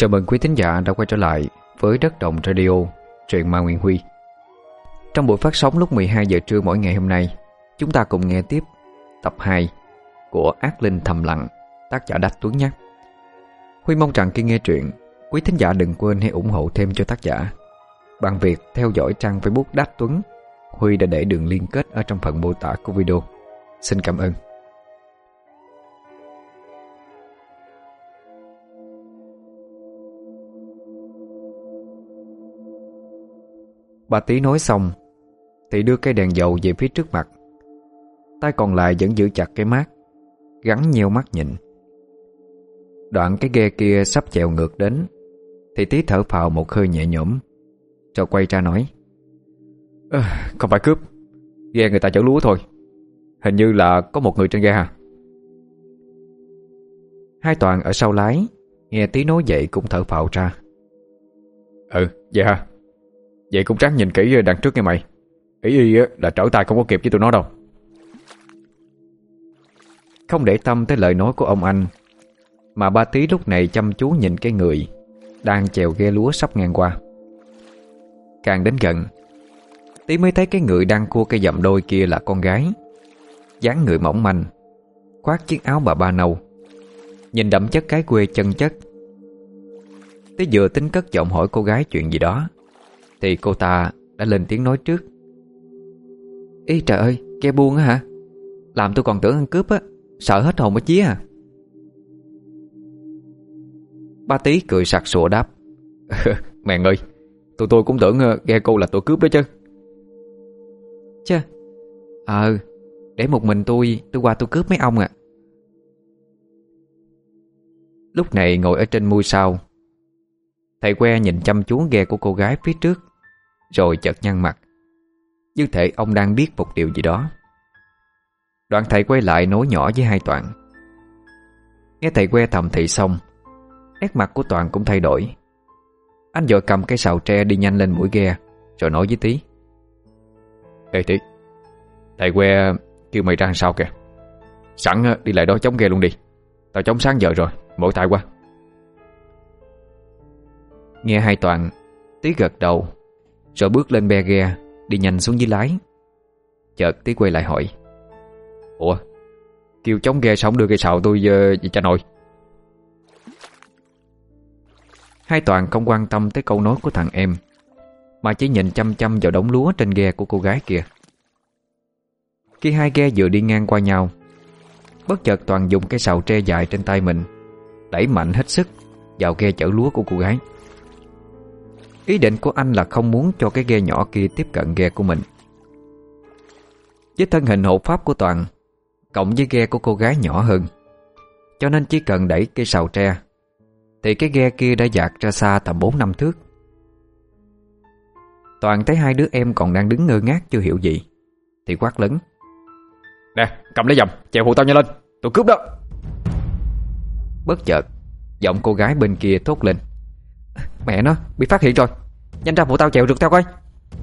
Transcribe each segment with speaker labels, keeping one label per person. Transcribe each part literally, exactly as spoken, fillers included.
Speaker 1: Chào mừng quý thính giả đã quay trở lại với Đất Đồng Radio, truyện ma Nguyễn Huy. Trong buổi phát sóng lúc mười hai giờ trưa mỗi ngày hôm nay, chúng ta cùng nghe tiếp tập hai của Ác Linh Thầm Lặng, tác giả Đách Tuấn nhé. Huy mong rằng khi nghe truyện, quý thính giả đừng quên hãy ủng hộ thêm cho tác giả bằng việc theo dõi trang Facebook Đách Tuấn. Huy đã để đường liên kết ở trong phần mô tả của video. Xin cảm ơn. Bà Tí nói xong thì đưa cây đèn dầu về phía trước mặt, tay còn lại vẫn giữ chặt cái mác, gắn nheo mắt nhìn. Đoạn cái ghe kia sắp chèo ngược đến thì Tí thở phào một hơi nhẹ nhõm, rồi quay ra nói: à, Không phải cướp, ghe người ta chở lúa thôi. Hình như là có một người trên ghe hả? Hai Toàn ở sau lái nghe Tí nói vậy cũng thở phào ra. Ừ, vậy hả? Vậy cũng ráng nhìn kỹ đằng trước nghe mày. Ý y là trở tay không có kịp với tụi nó đâu. Không để tâm tới lời nói của ông anh, mà ba Tí lúc này chăm chú nhìn cái người đang chèo ghe lúa sắp ngang qua. Càng đến gần, Tí mới thấy cái người đang cua cây dặm đôi kia là con gái, dáng người mỏng manh, khoác chiếc áo bà ba nâu, nhìn đậm chất cái quê chân chất. Tí vừa tính cất giọng hỏi cô gái chuyện gì đó thì cô ta đã lên tiếng nói trước: Ý trời ơi, ghe buông á hả? Làm tôi còn tưởng ăn cướp á, sợ hết hồn mất vía à. Ba Tí cười sặc sụa đáp: Mèn ơi, tụi tôi cũng tưởng ghe cô là tụi cướp đó chứ. Chứ Ờ Để một mình tôi Tôi qua tôi cướp mấy ông à. Lúc này ngồi ở trên mui sau, thầy que nhìn chăm chú ghe của cô gái phía trước, rồi chợt nhăn mặt, như thể ông đang biết một điều gì đó. Đoạn thầy quay lại nói nhỏ với hai Toàn. Nghe thầy que thầm thì xong, nét mặt của Toàn cũng thay đổi. Anh vội cầm cái sào tre đi nhanh lên mũi ghe, rồi nói với Tí: Ê Tí, thầy que kêu mày ra làm sao kìa. Sẵn đi lại đó chống ghe luôn đi. Tao chống sáng giờ rồi, mỗi tay qua. Nghe hai Toàn, Tí gật đầu, rồi bước lên be ghe, đi nhanh xuống dưới lái. Chợt Tí quay lại hỏi: Ủa, kêu chống ghe sao không đưa cây sào tôi về cho nội? Hai Toàn không quan tâm tới câu nói của thằng em, mà chỉ nhìn chăm chăm vào đống lúa trên ghe của cô gái kia. Khi hai ghe vừa đi ngang qua nhau, bất chợt Toàn dùng cái sào tre dài trên tay mình đẩy mạnh hết sức vào ghe chở lúa của cô gái. Ý định của anh là không muốn cho cái ghe nhỏ kia tiếp cận ghe của mình. Với thân hình hộ pháp của Toàn cộng với ghe của cô gái nhỏ hơn, cho nên chỉ cần đẩy cây sào tre thì cái ghe kia đã dạt ra xa tầm bốn năm thước. Toàn thấy hai đứa em còn đang đứng ngơ ngác chưa hiểu gì thì quát lớn: Nè, cầm lấy dầm, chèo phụ tao nhanh lên, tôi cướp đó. Bất chợt giọng cô gái bên kia thốt lên: Mẹ nó, bị phát hiện rồi, nhanh ra phụ tao chèo rượt theo coi.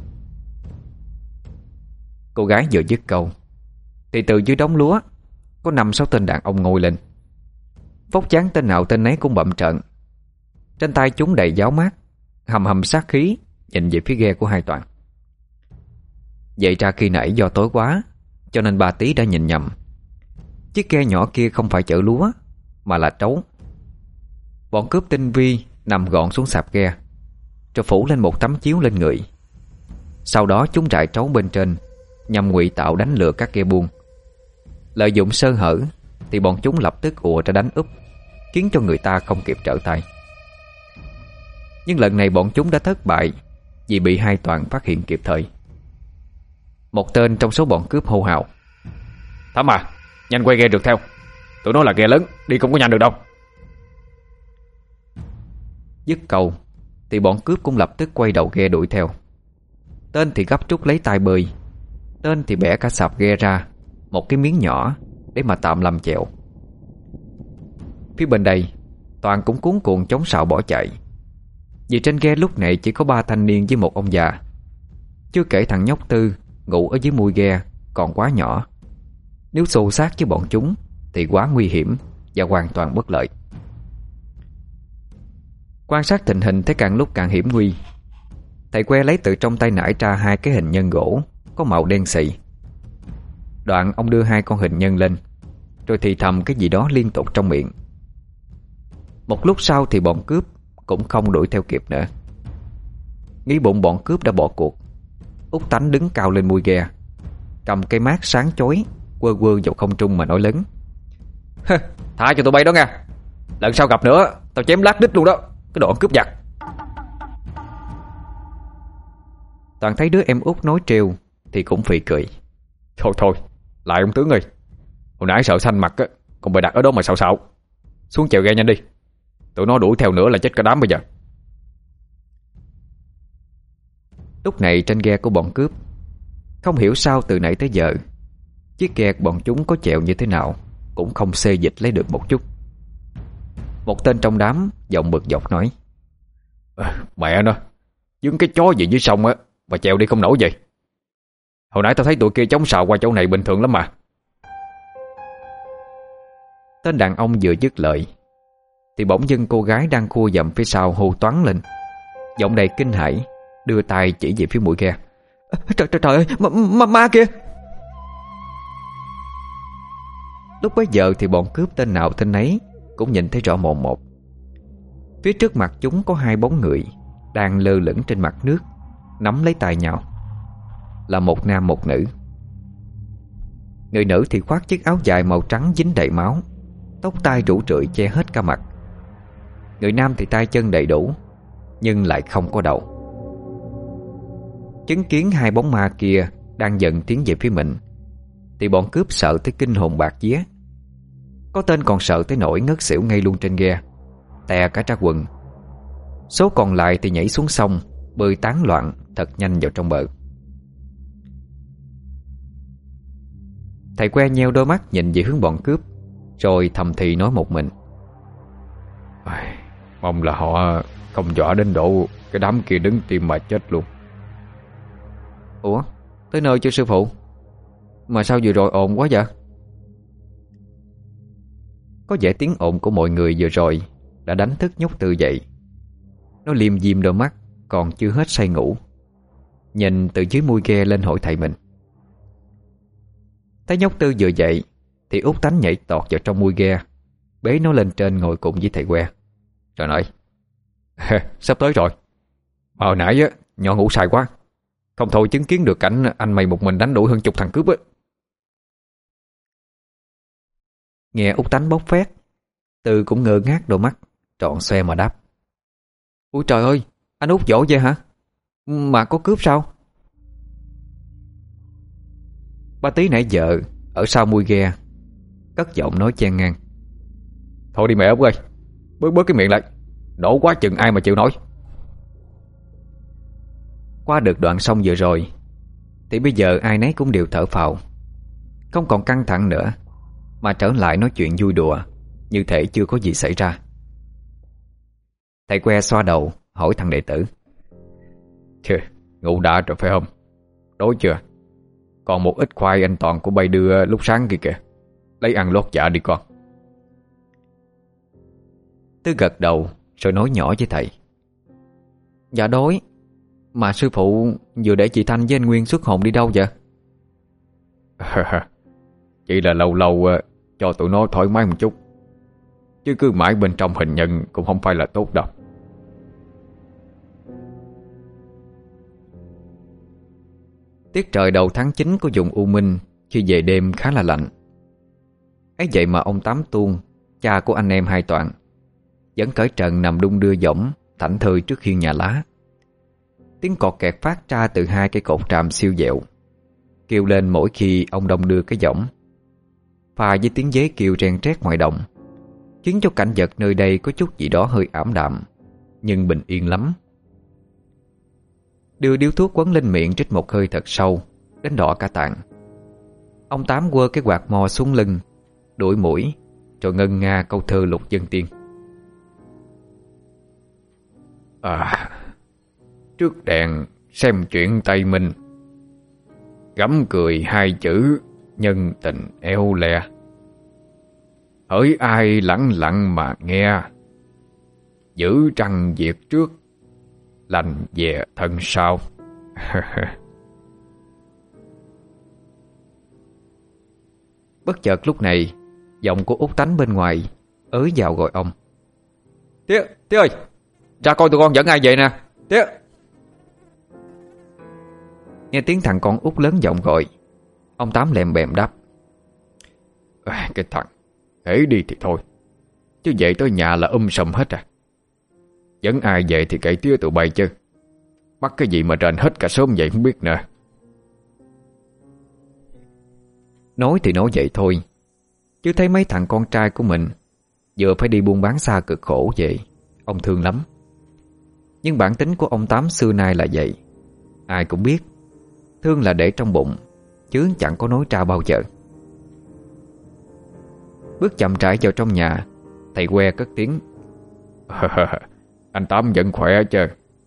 Speaker 1: Cô gái vừa dứt câu thì từ dưới đống lúa có năm sáu tên đàn ông ngồi lên. Vóc dáng tên nào tên nấy cũng bậm trợn, trên tay chúng đầy giáo mát, hầm hầm sát khí nhìn về phía ghe của hai Toàn. Vậy ra khi nãy do tối quá cho nên bà Tí đã nhìn nhầm. Chiếc ghe nhỏ kia không phải chở lúa mà là trấu. Bọn cướp tinh vi nằm gọn xuống sạp ghe, rồi phủ lên một tấm chiếu lên người. Sau đó chúng trải trấu bên trên nhằm ngụy tạo đánh lừa các ghe buôn. Lợi dụng sơ hở thì bọn chúng lập tức ùa ra đánh úp, khiến cho người ta không kịp trở tay. Nhưng lần này bọn chúng đã thất bại vì bị hai Toàn phát hiện kịp thời. Một tên trong số bọn cướp hô hào: Thắm à, nhanh quay ghe rượt theo. Tụi nó là ghe lớn, đi không có nhanh được đâu. Dứt câu thì bọn cướp cũng lập tức quay đầu ghe đuổi theo. Tên thì gấp rút lấy tay bơi, tên thì bẻ cả sạp ghe ra một cái miếng nhỏ để mà tạm làm chèo. Phía bên đây Toàn cũng cuống cuồng chống sào bỏ chạy, vì trên ghe lúc này chỉ có ba thanh niên với một ông già. Chưa kể thằng nhóc Tư ngủ ở dưới mui ghe còn quá nhỏ, nếu xô xát với bọn chúng thì quá nguy hiểm và hoàn toàn bất lợi. Quan sát tình hình thấy càng lúc càng hiểm nguy, thầy que lấy từ trong tay nải ra hai cái hình nhân gỗ có màu đen xị. Đoạn ông đưa hai con hình nhân lên, rồi thì thầm cái gì đó liên tục trong miệng. Một lúc sau thì bọn cướp cũng không đuổi theo kịp nữa. Nghĩ bụng bọn cướp đã bỏ cuộc, Út Tánh đứng cao lên mui ghe, cầm cây mác sáng chói quơ quơ vào không trung mà nói lớn: Thả cho tụi bay đó nha, lần sau gặp nữa tao chém lát đít luôn đó, cái đồ cướp giặc. Toàn thấy đứa em út nói trêu thì cũng phì cười. Thôi thôi, lại ông tướng ơi, hồi nãy sợ xanh mặt á, còn bày đặt ở đó mà xạo xạo. Xuống chèo ghe nhanh đi, tụi nó đuổi theo nữa là chết cả đám bây giờ. Lúc này trên ghe của bọn cướp, không hiểu sao từ nãy tới giờ chiếc ghe bọn chúng có chèo như thế nào cũng không xê dịch lấy được một chút. Một tên trong đám giọng bực dọc nói: à, Mẹ nó, dướng cái chó gì dưới sông á mà chèo đi không nổi vậy. Hồi nãy tao thấy tụi kia chống xào qua chỗ này bình thường lắm mà. Tên đàn ông vừa dứt lời thì bỗng dưng cô gái đang cua dầm phía sau hô toáng lên, giọng đầy kinh hãi, đưa tay chỉ về phía mũi ghe. à, Trời trời trời ơi, ma, ma, ma kìa. Lúc bấy giờ thì bọn cướp tên nào tên nấy cũng nhìn thấy rõ mồn một. Phía trước mặt chúng có hai bóng người đang lơ lửng trên mặt nước, nắm lấy tay nhau, là một nam một nữ. Người nữ thì khoác chiếc áo dài màu trắng dính đầy máu, tóc tai rủ rượi che hết cả mặt. Người nam thì tay chân đầy đủ, nhưng lại không có đầu. Chứng kiến hai bóng ma kia đang dần tiến về phía mình thì bọn cướp sợ tới kinh hồn bạc vía. Có tên còn sợ tới nỗi ngất xỉu ngay luôn trên ghe, tè cả ra quần. Số còn lại thì nhảy xuống sông, bơi tán loạn thật nhanh vào trong bờ. Thầy que nheo đôi mắt nhìn về hướng bọn cướp, rồi thầm thì nói một mình: Mong là họ không dọa đến độ cái đám kia đứng tim mà chết luôn. Ủa, tới nơi chưa sư phụ? Mà sao vừa rồi ồn quá vậy? Có vẻ tiếng ồn của mọi người vừa rồi đã đánh thức nhóc Tư dậy. Nó liêm diêm đôi mắt còn chưa hết say ngủ, nhìn từ dưới mui ghe lên hỏi thầy mình. Thấy nhóc Tư vừa dậy thì Út Tánh nhảy tọt vào trong mui ghe, bế nó lên trên ngồi cùng với thầy que, rồi nói: Sắp tới rồi. Mà hồi nãy á, nhỏ ngủ say quá, không thôi chứng kiến được cảnh anh mày một mình đánh đuổi hơn chục thằng cướp á. Nghe Út Tánh bốc phét, Tư cũng ngơ ngác đôi mắt, tròn xoe mà đáp: Ôi trời ơi, anh Út dỗ vậy hả? Mà có cướp sao? Ba Tí nãy giờ ở sau mui ghe cất giọng nói chen ngang: Thôi đi mẹ Út ơi, bớt bớt cái miệng lại, nổ quá chừng ai mà chịu nổi. Qua được đoạn sông vừa rồi thì bây giờ ai nấy cũng đều thở phào, không còn căng thẳng nữa, mà trở lại nói chuyện vui đùa như thể chưa có gì xảy ra. Thầy que xoa đầu hỏi thằng đệ tử: Chừ, ngủ đã rồi phải không? Đói chưa? Còn một ít khoai anh Toàn của bay đưa lúc sáng kia kìa, lấy ăn lót dạ đi con. Tư gật đầu rồi nói nhỏ với thầy: Dạ đói. Mà sư phụ vừa để chị Thanh với anh Nguyên xuất hồn đi đâu vậy? Chỉ là lâu lâu cho tụi nó thoải mái một chút, chứ cứ mãi bên trong hình nhân cũng không phải là tốt đâu. Tiết trời đầu tháng chín của vùng U Minh khi về đêm khá là lạnh. Ấy vậy mà ông Tám Tuôn, cha của anh em hai Toàn, vẫn cởi trần nằm đung đưa võng thảnh thơi trước hiên nhà lá. Tiếng cọt kẹt phát ra từ hai cái cột tràm siêu dẹo, kêu lên mỗi khi ông đong đưa cái võng, pha với tiếng dế kêu ren trét ngoài đồng, khiến cho cảnh vật nơi đây có chút gì đó hơi ảm đạm, nhưng bình yên lắm. Đưa điếu thuốc quấn lên miệng trích một hơi thật sâu, đến đỏ cả tạng. Ông Tám quơ cái quạt mo xuống lưng, đuổi mũi, rồi ngân nga câu thơ lục dân tiên. À, trước đèn xem chuyện Tây Minh, gắm cười hai chữ nhân tình eo le. Hỡi ai lặng lặng mà nghe,
Speaker 2: Giữ trăng diệt trước, lành về thân sau.
Speaker 1: Bất chợt lúc này, giọng của Út Tánh bên ngoài ới vào gọi ông.
Speaker 2: Tía, tía ơi, ra coi tụi con dẫn ai về nè, tía.
Speaker 1: Nghe tiếng thằng con Út lớn giọng gọi, ông Tám lèm bèm đáp.
Speaker 2: À, cái thằng, hễ đi thì thôi, chứ về tới nhà là um sùm hết à. Dẫn ai về thì kệ tía tụi bay chứ. Bắt cái gì mà rền hết cả sớm vậy không biết nữa.
Speaker 1: Nói thì nói vậy thôi, chứ thấy mấy thằng con trai của mình vừa phải đi buôn bán xa cực khổ vậy, ông thương lắm. Nhưng bản tính của ông Tám xưa nay là vậy. Ai cũng biết, thương là để trong bụng, chứ chẳng có nói ra bao giờ. Bước chậm rãi vào trong nhà, thầy Que cất tiếng.
Speaker 2: Anh Tám vẫn khỏe chứ?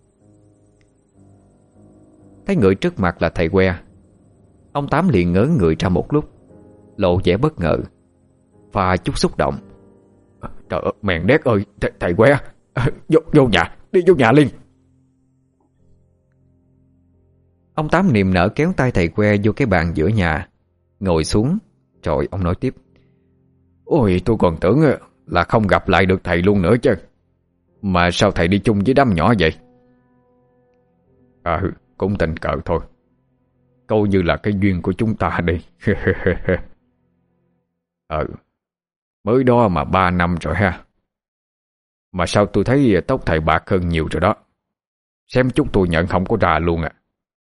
Speaker 1: Thấy người trước mặt là thầy Que, ông Tám liền ngớ người ra một lúc, lộ vẻ bất ngờ và chút xúc động.
Speaker 2: Trời ơi, mèn đét ơi, th thầy Que, vô, vô nhà, đi vô nhà liền.
Speaker 1: Ông Tám niềm nở kéo tay thầy Que vô cái bàn giữa nhà, ngồi xuống, rồi ông nói tiếp.
Speaker 2: Ôi, tôi còn tưởng là không gặp lại được thầy luôn nữa chứ. Mà sao thầy đi chung với đám nhỏ vậy? À, cũng tình cờ thôi. Câu như là cái duyên của chúng ta đi. Ờ, mới đó mà ba năm rồi ha. Mà sao tôi thấy tóc thầy bạc hơn nhiều rồi đó. Xem chút tôi nhận không có ra luôn à.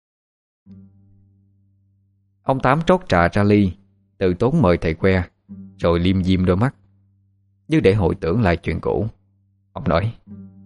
Speaker 1: Ông Tám trót trà ra ly, từ tốn mời thầy Que, rồi liêm diêm đôi mắt, như để hồi tưởng lại chuyện cũ. Ông nói.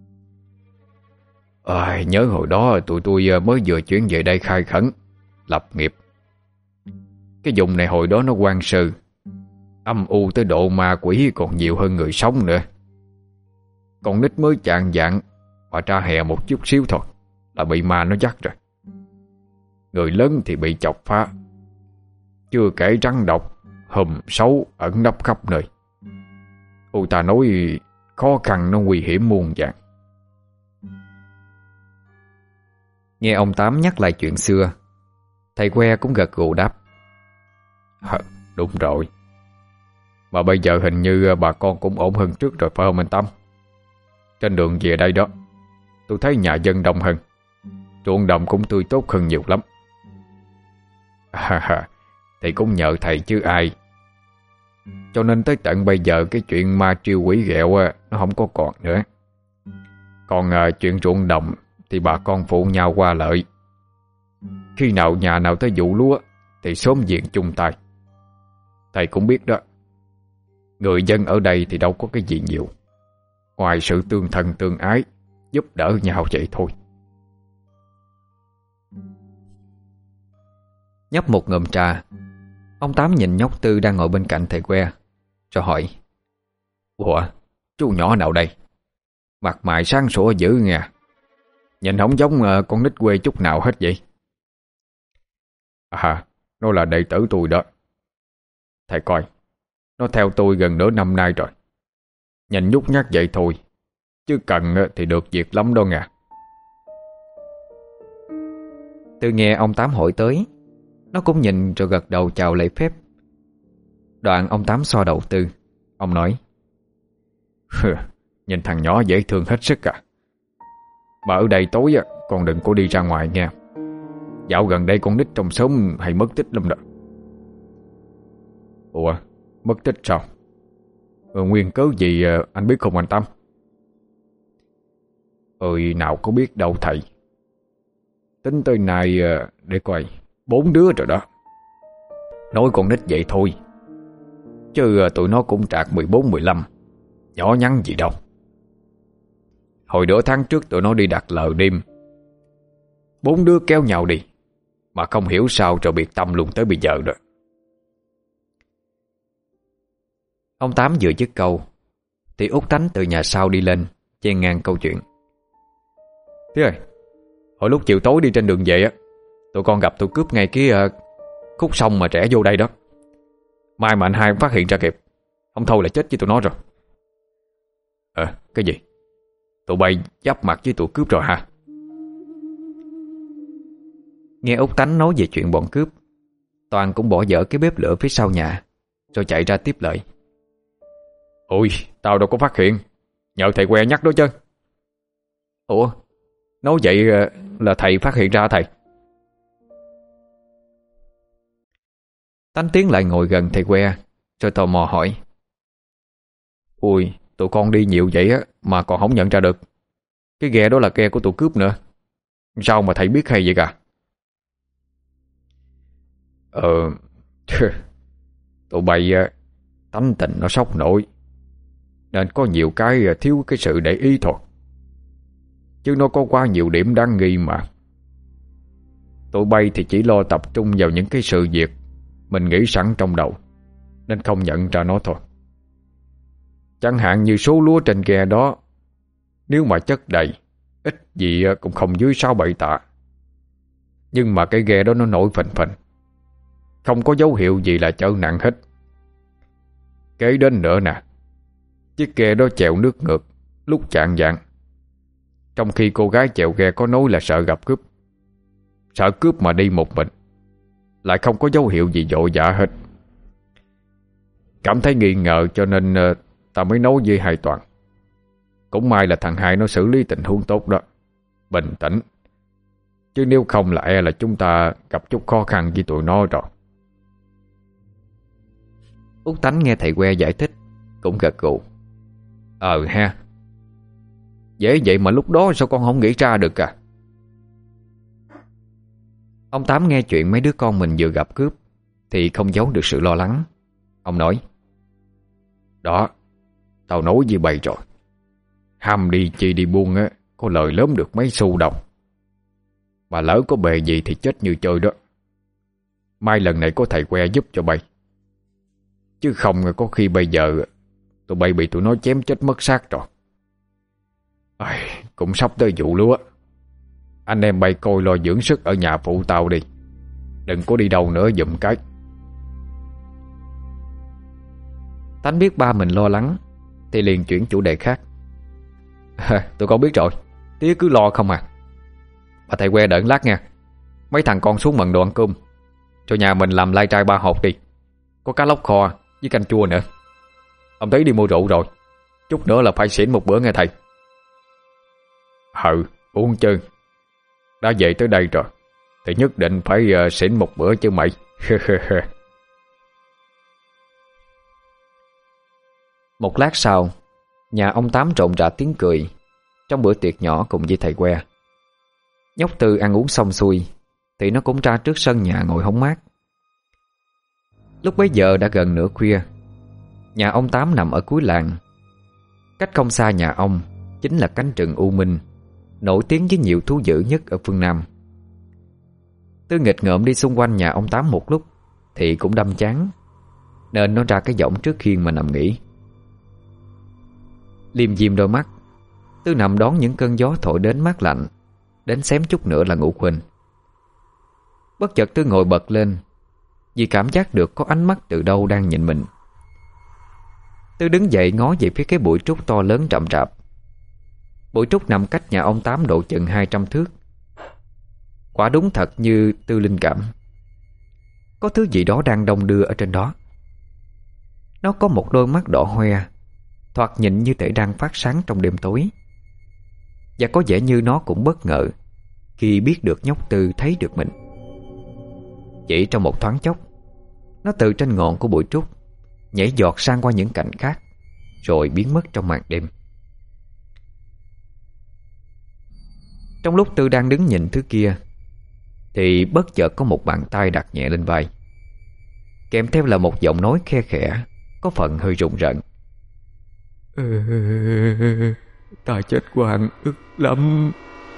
Speaker 2: À, nhớ hồi đó tụi tôi mới vừa chuyển về đây khai khẩn, lập nghiệp. Cái vùng này hồi đó nó hoang sơ, âm u tới độ ma quỷ còn nhiều hơn người sống nữa. Con nít mới chạng vạng mà ra hè một chút xíu thôi là bị ma nó dắt rồi. Người lớn thì bị chọc phá, chưa kể rắn độc, hùm xấu ẩn nấp khắp nơi. Ôi ta nói khó khăn nó nguy hiểm muôn vàn.
Speaker 1: Nghe ông Tám nhắc lại chuyện xưa, thầy Que cũng gật gù đáp.
Speaker 2: À, đúng rồi. Mà bây giờ hình như bà con cũng ổn hơn trước rồi phải không anh Tám? Trên đường về đây đó, tôi thấy nhà dân đông hơn, ruộng đồng cũng tươi tốt hơn nhiều lắm. À, thì cũng nhờ thầy chứ ai. Cho nên tới tận bây giờ cái chuyện ma triêu quỷ ghẹo nó không có còn nữa. Còn à, chuyện ruộng đồng thì bà con phụ nhau qua lợi. Khi nào nhà nào tới vụ lúa thì sớm diện chung tay. Thầy cũng biết đó, người dân ở đây thì đâu có cái gì nhiều, ngoài sự tương thân tương ái, giúp đỡ nhau vậy thôi.
Speaker 1: Nhấp một ngụm trà, ông Tám nhìn nhóc Tư đang ngồi bên cạnh thầy Que, rồi hỏi.
Speaker 2: Ủa, chú nhỏ nào đây? Mặt mày sáng sủa dữ nghe. Nhìn không giống uh, con nít quê chút nào hết vậy. À, nó là đệ tử tôi đó. Thầy coi, nó theo tôi gần nửa năm nay rồi. Nhìn nhút nhát vậy thôi, chứ cần uh, thì được việc lắm đó nghe.
Speaker 1: Tư nghe ông Tám hỏi tới, nó cũng nhìn rồi gật đầu chào lễ phép. Đoạn ông Tám xoa đầu Tư. Ông nói.
Speaker 2: Nhìn thằng nhỏ dễ thương hết sức à. Mà ở đây tối á, con đừng có đi ra ngoài nha. Dạo gần đây con nít trong xóm hay mất tích lắm đó. Ủa, mất tích sao? Ừ, nguyên cớ gì anh biết không anh Tám? Ơi nào có biết đâu thầy. Tính tới nay để coi, bốn đứa rồi đó. Nói con nít vậy thôi, chứ tụi nó cũng trạc mười bốn mười lăm, nhỏ nhắn gì đâu. Hồi nửa tháng trước tụi nó đi đặt lờ đêm, bốn đứa kéo nhau đi, mà không hiểu sao rồi biệt tâm luôn tới bây giờ rồi.
Speaker 1: Ông Tám vừa dứt câu thì Út Tánh từ nhà sau đi lên, chen ngang câu chuyện.
Speaker 2: Thế ơi, hồi lúc chiều tối đi trên đường về á, tụi con gặp tụi cướp ngay cái uh, khúc sông mà trẻ vô đây đó. Mai mà anh hai phát hiện ra kịp, không thôi là chết với tụi nó rồi. Ờ, cái gì? Tụi bay giáp mặt với tụi cướp rồi hả?
Speaker 1: Nghe Út Tánh nói về chuyện bọn cướp, Toàn cũng bỏ dở cái bếp lửa phía sau nhà, rồi chạy ra tiếp lời.
Speaker 2: Ôi, tao đâu có phát hiện. Nhờ thầy que nhắc đó chứ.
Speaker 1: Ủa,
Speaker 2: nói vậy là thầy phát hiện ra thầy?
Speaker 1: Tánh tiến lại ngồi gần thầy que, rồi tò mò hỏi.
Speaker 2: Ui, tụi con đi nhiều vậy á mà còn không nhận ra được. Cái ghe đó là ghe của tụi cướp nữa. Sao mà thầy biết hay vậy cả? Ờ Tụi bay tánh tình nó sốc nổi, nên có nhiều cái thiếu cái sự để ý thôi. Chứ nó có quá nhiều điểm đáng nghi mà. Tụi bay thì chỉ lo tập trung vào những cái sự việc mình nghĩ sẵn trong đầu, nên không nhận ra nó thôi. Chẳng hạn như số lúa trên ghe đó, nếu mà chất đầy, ít gì cũng không dưới sáu bảy tạ. Nhưng mà cái ghe đó nó nổi phình phình, không có dấu hiệu gì là chở nặng hết. Kế đến nữa nè, chiếc ghe đó chèo nước ngược lúc chạng vạng, trong khi cô gái chèo ghe có nói là sợ gặp cướp. Sợ cướp mà đi một mình, lại không có dấu hiệu gì vội vã hết. Cảm thấy nghi ngờ cho nên uh, ta mới nói với hai Toàn. Cũng may là thằng hai nó xử lý tình huống tốt đó, bình tĩnh. Chứ nếu không là e là chúng ta gặp chút khó khăn với tụi nó rồi.
Speaker 1: Út Tánh nghe thầy que giải thích cũng gật gù.
Speaker 2: Ờ ha, dễ vậy mà lúc đó sao con không nghĩ ra được à?
Speaker 1: Ông Tám nghe chuyện mấy đứa con mình vừa gặp cướp thì không giấu được sự lo lắng. Ông nói.
Speaker 2: Đó, tao nói với bày rồi. Ham đi chi đi buôn á, có lời lớn được mấy xu đồng. Mà lỡ có bề gì thì chết như chơi đó. Mai lần này có thầy que giúp cho bay. Chứ không có khi bây giờ tụi bay bị tụi nó chém chết mất xác rồi. Ai, cũng sắp tới vụ lúa. Anh em bay coi lo dưỡng sức ở nhà phụ tao đi. Đừng có đi đâu nữa giùm cái.
Speaker 1: Tánh biết ba mình lo lắng thì liền chuyển chủ đề khác.
Speaker 2: Tụi con biết rồi, tía cứ lo không à. Bà thầy que đợi lát nha. Mấy thằng con xuống mần đồ ăn cơm, cho nhà mình làm lai trai ba hộp đi. Có cá lóc kho với canh chua nữa. Ông thấy đi mua rượu rồi, chút nữa là phải xỉn một bữa nghe thầy. Ừ, uống chơi. Đã về tới đây rồi thì nhất định phải uh, xỉn một bữa chứ mày.
Speaker 1: Một lát sau, nhà ông Tám rộn rã tiếng cười trong bữa tiệc nhỏ cùng với thầy que. Nhóc Tư ăn uống xong xuôi thì nó cũng ra trước sân nhà ngồi hóng mát. Lúc bấy giờ đã gần nửa khuya. Nhà ông Tám nằm ở cuối làng. Cách không xa nhà ông chính là cánh rừng U Minh, nổi tiếng với nhiều thú dữ nhất ở phương Nam. Tư nghịch ngợm đi xung quanh nhà ông Tám một lúc thì cũng đâm chán, nên nó ra cái võng trước khiên mà nằm nghỉ. Liêm diêm đôi mắt, Tư nằm đón những cơn gió thổi đến mát lạnh, đến xém chút nữa là ngủ quên. Bất chợt Tư ngồi bật lên vì cảm giác được có ánh mắt từ đâu đang nhìn mình. Tư đứng dậy ngó về phía cái bụi trúc to lớn rậm rạp. Bụi trúc nằm cách nhà ông Tám độ chừng hai trăm thước. Quả đúng thật như Tư linh cảm. Có thứ gì đó đang đong đưa ở trên đó. Nó có một đôi mắt đỏ hoe, thoạt nhìn như thể đang phát sáng trong đêm tối. Và có vẻ như nó cũng bất ngờ khi biết được nhóc Tư thấy được mình. Chỉ trong một thoáng chốc, nó từ trên ngọn của bụi trúc nhảy giọt sang qua những cành khác, rồi biến mất trong màn đêm. Trong lúc Tư đang đứng nhìn thứ kia thì bất chợt có một bàn tay đặt nhẹ lên vai, kèm theo là một giọng nói khe khẽ, có phần hơi rùng rợn.
Speaker 2: Ừ, ta chết oan ức lắm.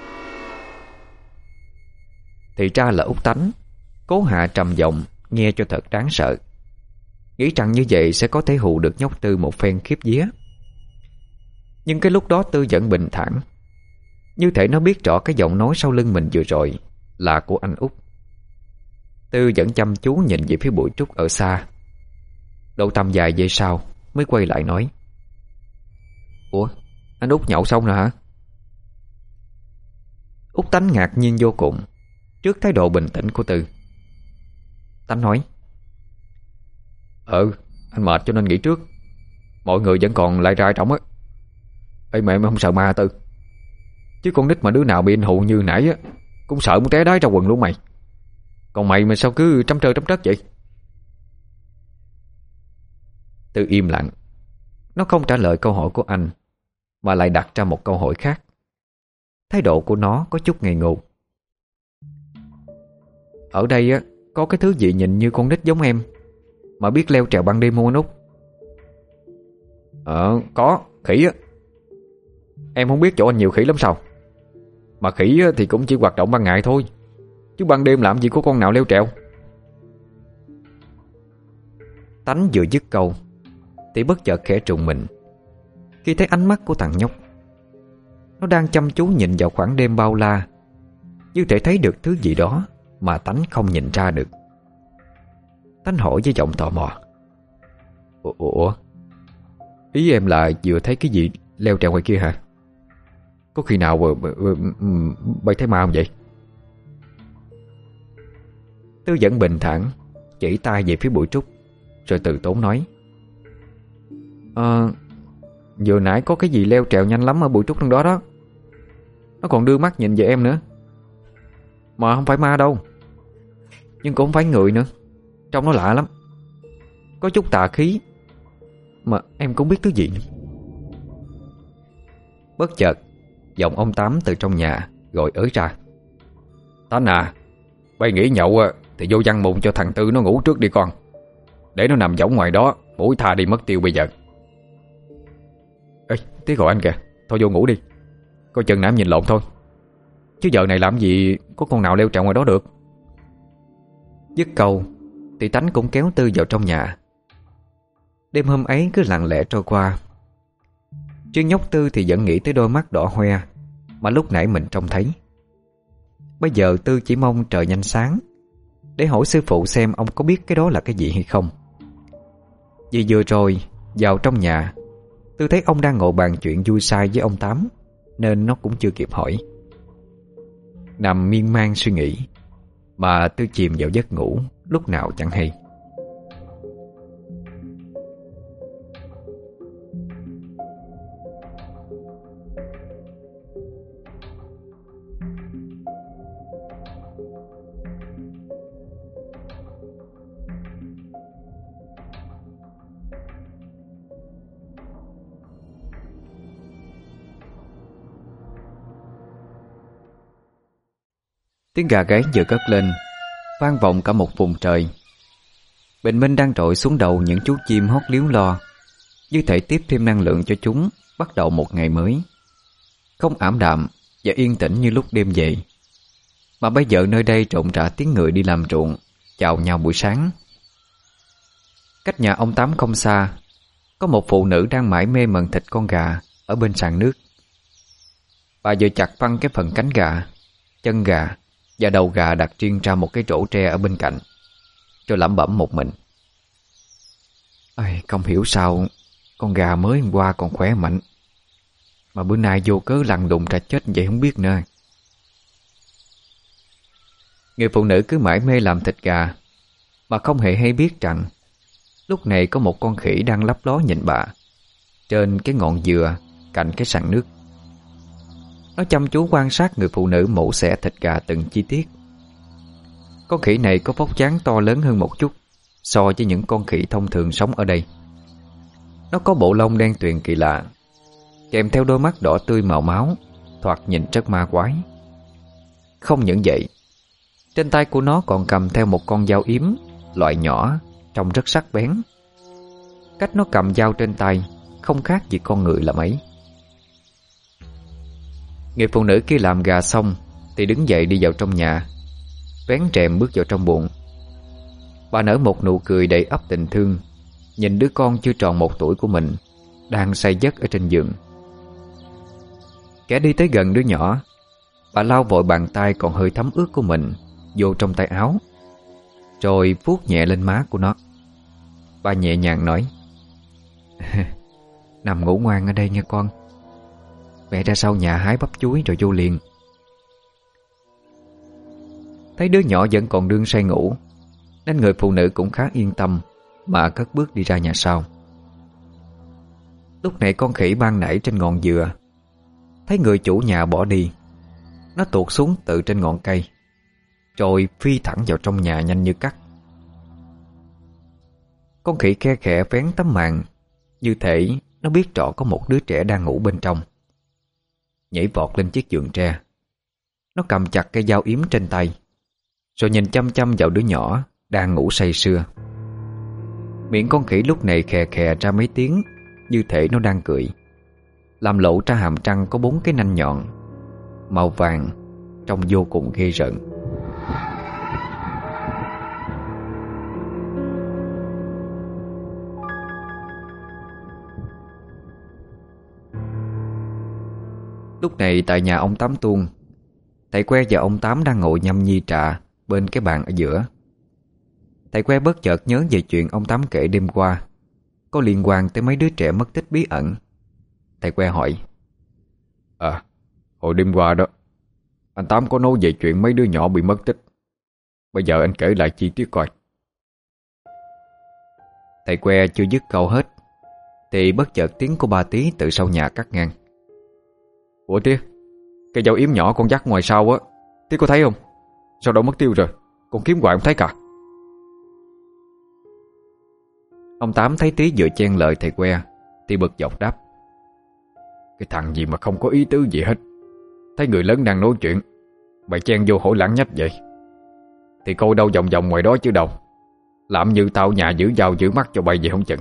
Speaker 1: Thì ra là Út Tánh, cố hạ trầm giọng nghe cho thật đáng sợ, nghĩ rằng như vậy sẽ có thể hù được nhóc Tư một phen khiếp vía. Nhưng cái lúc đó Tư vẫn bình thản, như thể nó biết rõ cái giọng nói sau lưng mình vừa rồi là của anh Út. Tư vẫn chăm chú nhìn về phía bụi trúc ở xa. Độ tầm vài giây sau mới quay lại nói: Ủa, anh Út nhậu xong rồi hả? Út Tánh ngạc nhiên vô cùng trước thái độ bình tĩnh của Tư. Tánh nói:
Speaker 2: Ừ, anh mệt cho nên nghỉ trước. Mọi người vẫn còn lại rai trống á. Ê mẹ, mày không sợ ma Tư? Chứ con nít mà đứa nào bị anh hụ như nãy á cũng sợ muốn té đái ra quần luôn mày. Còn mày mà sao cứ trắm trơ trắm trất vậy?
Speaker 1: Tư im lặng. Nó không trả lời câu hỏi của anh, mà lại đặt ra một câu hỏi khác. Thái độ của nó có chút ngây ngô. Ở đây á có cái thứ gì nhìn như con nít giống em mà biết leo trèo ban đêm không anh Út?
Speaker 2: Ờ, có, khỉ á. Em không biết chỗ anh nhiều khỉ lắm sao? Mà khỉ thì cũng chỉ hoạt động ban ngày thôi, chứ ban đêm làm gì có con nào leo trèo.
Speaker 1: Tánh vừa dứt câu thì bất chợt khẽ trùng mình khi thấy ánh mắt của thằng nhóc. Nó đang chăm chú nhìn vào khoảng đêm bao la, như thể thấy được thứ gì đó mà Tánh không nhìn ra được. Tánh hỏi với giọng tò mò:
Speaker 2: Ủa, ý em là vừa thấy cái gì leo trèo ngoài kia hả? Có khi nào bay thấy ma không vậy?
Speaker 1: Tư vẫn bình thản chỉ tay về phía bụi trúc, rồi từ tốn nói: Ờ, vừa nãy có cái gì leo trèo nhanh lắm ở bụi trúc trong đó đó. Nó còn đưa mắt nhìn về em nữa. Mà không phải ma đâu, nhưng cũng không phải người nữa. Trông nó lạ lắm, có chút tà khí, mà em cũng biết thứ gì nữa. Bất chợt giọng ông Tám từ trong nhà gọi ới ra:
Speaker 2: Tánh à, bay nghỉ nhậu thì vô văn mùng cho thằng Tư nó ngủ trước đi con. Để nó nằm võng ngoài đó, mũi tha đi mất tiêu bây giờ.
Speaker 1: Ê, tiếng gọi anh kìa, thôi vô ngủ đi. Coi chừng nãy nhìn lộn thôi, chứ giờ này làm gì có con nào leo trèo ngoài đó được. Dứt câu thì Tánh cũng kéo Tư vào trong nhà. Đêm hôm ấy cứ lặng lẽ trôi qua. Chứ nhóc Tư thì vẫn nghĩ tới đôi mắt đỏ hoe mà lúc nãy mình trông thấy. Bây giờ Tư chỉ mong trời nhanh sáng để hỏi sư phụ xem ông có biết cái đó là cái gì hay không. Vì vừa rồi vào trong nhà, Tư thấy ông đang ngồi bàn chuyện vui sai với ông Tám, nên nó cũng chưa kịp hỏi. Nằm miên man suy nghĩ mà Tư chìm vào giấc ngủ lúc nào chẳng hay. Tiếng gà gáy vừa cất lên, vang vọng cả một vùng trời. Bình minh đang trội xuống đầu những chú chim hót líu lo, như thể tiếp thêm năng lượng cho chúng bắt đầu một ngày mới. Không ảm đạm và yên tĩnh như lúc đêm về, mà bây giờ nơi đây rộn rã tiếng người đi làm ruộng chào nhau buổi sáng. Cách nhà ông Tám không xa, có một phụ nữ đang mải mê mần thịt con gà ở bên sàn nước. Bà vừa chặt phăng cái phần cánh gà, chân gà và đầu gà đặt riêng ra một cái rổ tre ở bên cạnh, rồi lẩm bẩm một mình: Ây, không hiểu sao con gà mới hôm qua còn khỏe mạnh, mà bữa nay vô cớ lăn đùng ra chết vậy không biết nữa. Người phụ nữ cứ mải mê làm thịt gà, mà không hề hay biết rằng lúc này có một con khỉ đang lấp ló nhìn bà trên cái ngọn dừa cạnh cái sàn nước. Nó chăm chú quan sát người phụ nữ mổ xẻ thịt gà từng chi tiết. Con khỉ này có vóc dáng to lớn hơn một chút so với những con khỉ thông thường sống ở đây. Nó có bộ lông đen tuyền kỳ lạ, kèm theo đôi mắt đỏ tươi màu máu, thoạt nhìn rất ma quái. Không những vậy, trên tay của nó còn cầm theo một con dao yếm loại nhỏ, trông rất sắc bén. Cách nó cầm dao trên tay không khác gì con người là mấy. Người phụ nữ kia làm gà xong thì đứng dậy đi vào trong nhà, vén rèm bước vào trong buồng. Bà nở một nụ cười đầy ắp tình thương, nhìn đứa con chưa tròn một tuổi của mình đang say giấc ở trên giường. Kẻ đi tới gần đứa nhỏ, bà lau vội bàn tay còn hơi thấm ướt của mình vô trong tay áo, rồi vuốt nhẹ lên má của nó. Bà nhẹ nhàng nói: Nằm ngủ ngoan ở đây nha con. Mẹ ra sau nhà hái bắp chuối rồi vô liền. Thấy đứa nhỏ vẫn còn đương say ngủ, nên người phụ nữ cũng khá yên tâm mà cất bước đi ra nhà sau. Lúc này con khỉ ban nãy trên ngọn dừa thấy người chủ nhà bỏ đi, nó tuột xuống từ trên ngọn cây rồi phi thẳng vào trong nhà nhanh như cắt. Con khỉ khe khẽ vén tấm màn, như thể nó biết rõ có một đứa trẻ đang ngủ bên trong. Nhảy vọt lên chiếc giường tre. Nó cầm chặt cây dao yếm trên tay, rồi nhìn chăm chăm vào đứa nhỏ đang ngủ say sưa. Miệng con khỉ lúc này khè khè ra mấy tiếng, như thể nó đang cười, làm lộ ra hàm răng có bốn cái nanh nhọn màu vàng, trông vô cùng ghê rợn. Lúc này tại nhà ông Tám Tuôn, thầy Que và ông Tám đang ngồi nhâm nhi trà bên cái bàn ở giữa. Thầy Que bất chợt nhớ về chuyện ông Tám kể đêm qua, có liên quan tới mấy đứa trẻ mất tích bí ẩn. Thầy Que hỏi:
Speaker 2: À, hồi đêm qua đó, anh Tám có nói về chuyện mấy đứa nhỏ bị mất tích. Bây giờ anh kể lại chi tiết coi.
Speaker 1: Thầy Que chưa dứt câu hết thì bất chợt tiếng của ba Tí từ sau nhà cắt ngang:
Speaker 2: Ủa Tía, cái dao yếm nhỏ con dắt ngoài sau á, Tía có thấy không? Sao đâu mất tiêu rồi? Con kiếm hoài không thấy cả.
Speaker 1: Ông Tám thấy Tí vừa chen lời thầy Que thì bực dọc đáp:
Speaker 2: Cái thằng gì mà không có ý tứ gì hết. Thấy người lớn đang nói chuyện, mày chen vô hỏi lãng nhách vậy. Thì coi đâu vòng vòng ngoài đó chứ đâu. Làm như tao nhà giữ dao giữ mắt cho bay vậy không chừng.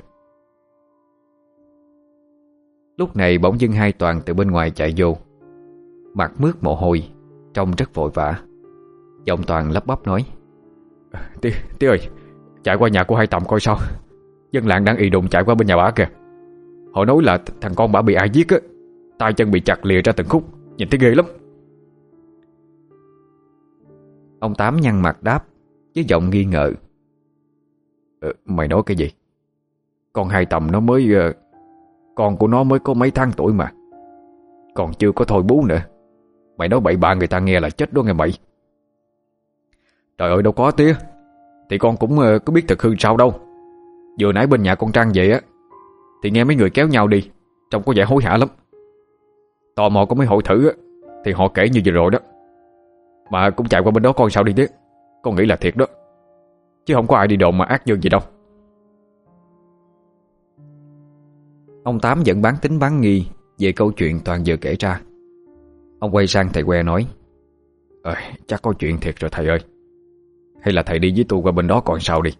Speaker 1: Lúc này bỗng dưng hai Toàn từ bên ngoài chạy vô, mặt mướt mồ hôi, trông rất vội vã. Giọng Toàn lắp bắp nói:
Speaker 2: Tía, Tía ơi, chạy qua nhà của hai Tầm coi sao. Dân làng đang ì đùng chạy qua bên nhà bả kìa. Họ nói là thằng con bả bị ai giết á, tay chân bị chặt lìa ra từng khúc, nhìn thấy ghê lắm.
Speaker 1: Ông Tám nhăn mặt đáp với giọng nghi ngờ:
Speaker 2: ờ, Mày nói cái gì? Con hai Tầm nó mới uh, Con của nó mới có mấy tháng tuổi mà, còn chưa có thôi bú nữa. Mày nói bậy bạ người ta nghe là chết đó nghe mày. Trời ơi đâu có Tía. Thì con cũng uh, có biết thật hư sao đâu. Vừa nãy bên nhà con Trăng vậy á, thì nghe mấy người kéo nhau đi, trông có vẻ hối hả lắm. Tò mò có mấy hội thử á, thì họ kể như vừa rồi đó. Mà cũng chạy qua bên đó coi sao đi Tía. Con nghĩ là thiệt đó, chứ không có ai đi đồn mà ác nhân gì đâu.
Speaker 1: Ông Tám vẫn bán tính bán nghi về câu chuyện Toàn vừa kể ra. Ông quay sang thầy Que nói:
Speaker 2: Ờ, chắc có chuyện thiệt rồi thầy ơi. Hay là thầy đi với tôi qua bên đó coi sao đi.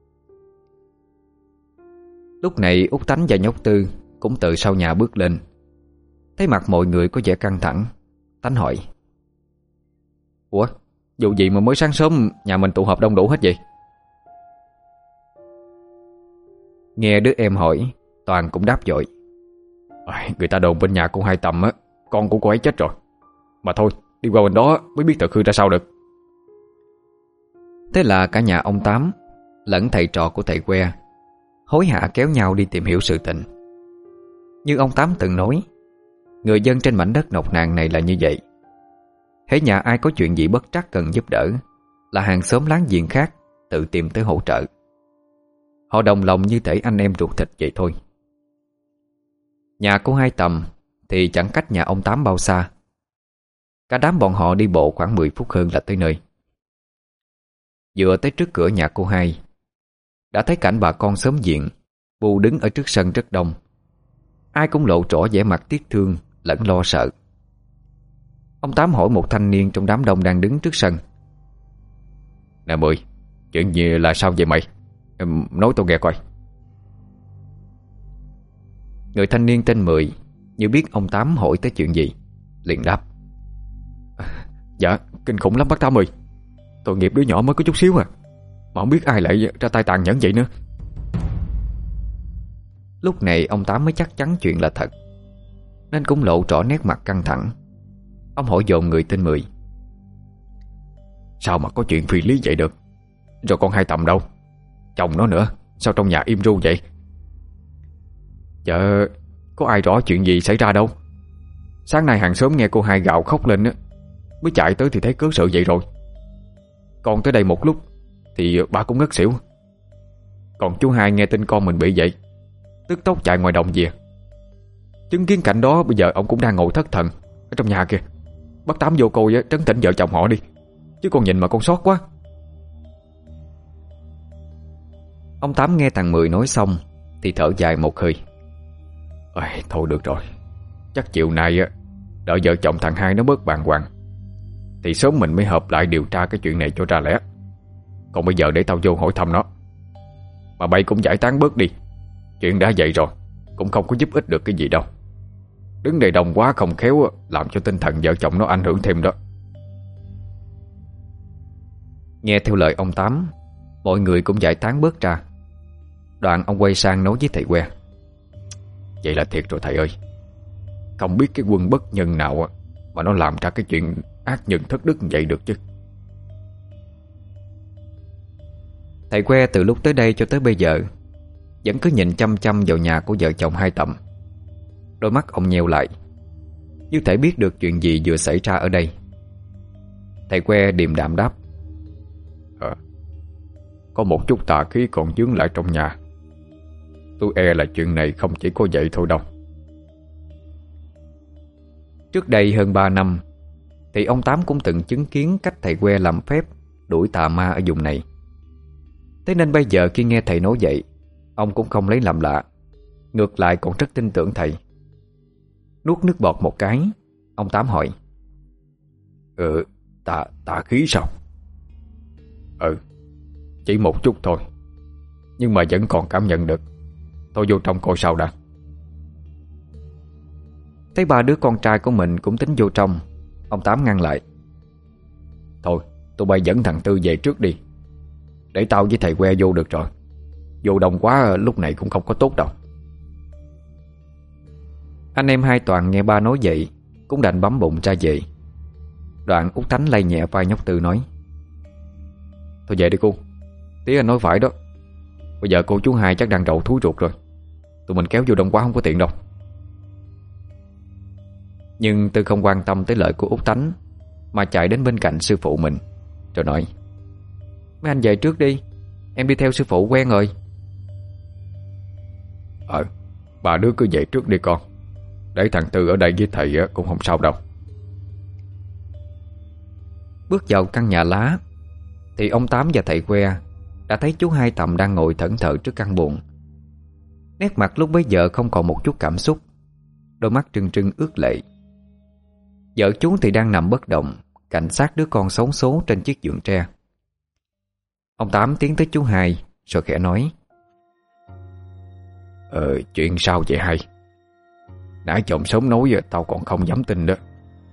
Speaker 1: Lúc này Út Tánh và Nhóc Tư cũng từ sau nhà bước lên. Thấy mặt mọi người có vẻ căng thẳng, Tánh hỏi:
Speaker 2: Ủa, vụ gì mà mới sáng sớm nhà mình tụ họp đông đủ hết vậy?
Speaker 1: Nghe đứa em hỏi, Toàn cũng đáp vội:
Speaker 2: à, Người ta đồn bên nhà cô Hai Tầm á, con của cô ấy chết rồi. Mà thôi, đi qua bên đó mới biết thật hư ra sao được.
Speaker 1: Thế là cả nhà ông Tám lẫn thầy trò của thầy Que hối hả kéo nhau đi tìm hiểu sự tình. Như ông Tám từng nói, người dân trên mảnh đất nọc nàn này là như vậy. Hễ nhà ai có chuyện gì bất trắc cần giúp đỡ là hàng xóm láng giềng khác tự tìm tới hỗ trợ. Họ đồng lòng như thể anh em ruột thịt vậy thôi. Nhà của Hai Tầm thì chẳng cách nhà ông Tám bao xa. Cả đám bọn họ đi bộ khoảng mười phút hơn là tới nơi. Vừa tới trước cửa nhà cô Hai, đã thấy cảnh bà con xóm diện bu đứng ở trước sân rất đông. Ai cũng lộ rõ vẻ mặt tiếc thương lẫn lo sợ. Ông Tám hỏi một thanh niên trong đám đông đang đứng trước sân:
Speaker 2: Nè Mười, chuyện gì là sao vậy mày? Em nói tôi nghe coi.
Speaker 1: Người thanh niên tên Mười như biết ông Tám hỏi tới chuyện gì, liền đáp:
Speaker 2: Dạ, kinh khủng lắm bác Tám ơi. Tội nghiệp đứa nhỏ mới có chút xíu à, mà không biết ai lại ra tay tàn nhẫn vậy nữa.
Speaker 1: Lúc này ông Tám mới chắc chắn chuyện là thật, nên cũng lộ rõ nét mặt căng thẳng. Ông hỏi dồn người tên Mười:
Speaker 2: Sao mà có chuyện phi lý vậy được? Rồi con Hai Tầm đâu? Chồng nó nữa, sao trong nhà im ru vậy? Dạ, có ai rõ chuyện gì xảy ra đâu. Sáng nay hàng xóm nghe cô Hai gào khóc lên á, mới chạy tới thì thấy cớ sự vậy rồi. Con tới đây một lúc thì ba cũng ngất xỉu. Còn chú hai nghe tin con mình bị vậy, tức tốc chạy ngoài đồng về. Chứng kiến cảnh đó bây giờ ông cũng đang ngồi thất thần ở trong nhà kìa. Bác Tám vô coi trấn tĩnh vợ chồng họ đi, chứ con nhìn mà con sót quá.
Speaker 1: Ông Tám nghe thằng Mười nói xong thì thở dài một hơi.
Speaker 2: Ôi, thôi được rồi, chắc chiều nay á, đợi vợ chồng thằng hai nó bớt bàng hoàng thì sớm mình mới hợp lại điều tra cái chuyện này cho ra lẽ. Còn bây giờ để tao vô hỏi thăm nó. Mà bay cũng giải tán bớt đi. Chuyện đã vậy rồi cũng không có giúp ích được cái gì đâu. Đứng đây đông quá không khéo làm cho tinh thần vợ chồng nó ảnh hưởng thêm đó.
Speaker 1: Nghe theo lời ông Tám, mọi người cũng giải tán bớt ra. Đoạn ông quay sang nói với thầy Que.
Speaker 2: Vậy là thiệt rồi thầy ơi. Không biết cái quân bất nhân nào mà nó làm ra cái chuyện ác nhân thất đức như vậy được chứ.
Speaker 1: Thầy Que từ lúc tới đây cho tới bây giờ vẫn cứ nhìn chăm chăm vào nhà của vợ chồng Hai Tầm. Đôi mắt ông nheo lại, như thể biết được chuyện gì vừa xảy ra ở đây. Thầy Que điềm đạm đáp.
Speaker 2: à, Có một chút tà khí còn dướng lại trong nhà. Tôi e là chuyện này không chỉ có vậy thôi đâu.
Speaker 1: Trước đây hơn ba năm thì ông Tám cũng từng chứng kiến cách thầy Que làm phép đuổi tà ma ở vùng này. Thế nên bây giờ khi nghe thầy nói vậy, ông cũng không lấy làm lạ, ngược lại còn rất tin tưởng thầy. Nuốt nước bọt một cái, ông Tám hỏi.
Speaker 2: Ừ, tà, tà khí sao? Ừ, chỉ một chút thôi, nhưng mà vẫn còn cảm nhận được. Tôi vô trong coi sao đã.
Speaker 1: Thấy ba đứa con trai của mình cũng tính vô trong, ông Tám ngăn lại.
Speaker 2: Thôi, tụi bay dẫn thằng Tư về trước đi, để tao với thầy Que vô được rồi. Vô đông quá lúc này cũng không có tốt đâu.
Speaker 1: Anh em Hai Toàn nghe ba nói vậy cũng đành bấm bụng ra về. Đoạn Út Thánh lay nhẹ vai nhóc Tư nói.
Speaker 2: Thôi về đi cô, Tía anh nói phải đó. Bây giờ cô chú hai chắc đang rầu thúi ruột rồi. Tụi mình kéo vô đông quá không có tiện đâu.
Speaker 1: Nhưng Tư không quan tâm tới lời của Út Thánh, mà chạy đến bên cạnh sư phụ mình rồi nói. Mấy anh về trước đi, em đi theo sư phụ quen rồi.
Speaker 2: Ờ, bà đứa cứ về trước đi con, để thằng Tư ở đây với thầy cũng không sao đâu.
Speaker 1: Bước vào căn nhà lá thì ông Tám và thầy Que đã thấy chú Hai Tầm đang ngồi thẫn thờ trước căn buồng. Nét mặt lúc bấy giờ không còn một chút cảm xúc, đôi mắt trừng trừng ướt lệ. Vợ chú thì đang nằm bất động cạnh sát đứa con xấu số trên chiếc giường tre. Ông Tám tiến tới chú Hai rồi khẽ nói.
Speaker 2: Ờ, chuyện sao vậy Hai? Nãy chồng sớm nói tao còn không dám tin đó.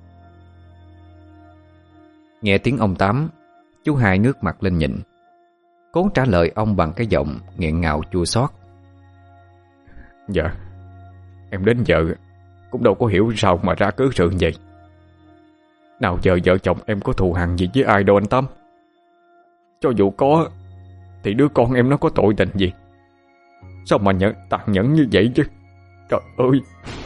Speaker 1: Nghe tiếng ông Tám, chú Hai ngước mặt lên nhìn, cố trả lời ông bằng cái giọng nghẹn ngào chua xót.
Speaker 2: Dạ, em đến giờ cũng đâu có hiểu sao mà ra cớ sự vậy. Nào giờ vợ chồng em có thù hằn gì với ai đâu anh Tám. Cho dù có thì đứa con em nó có tội tình gì? Sao mà nhận tàn nhẫn như vậy chứ? Trời ơi!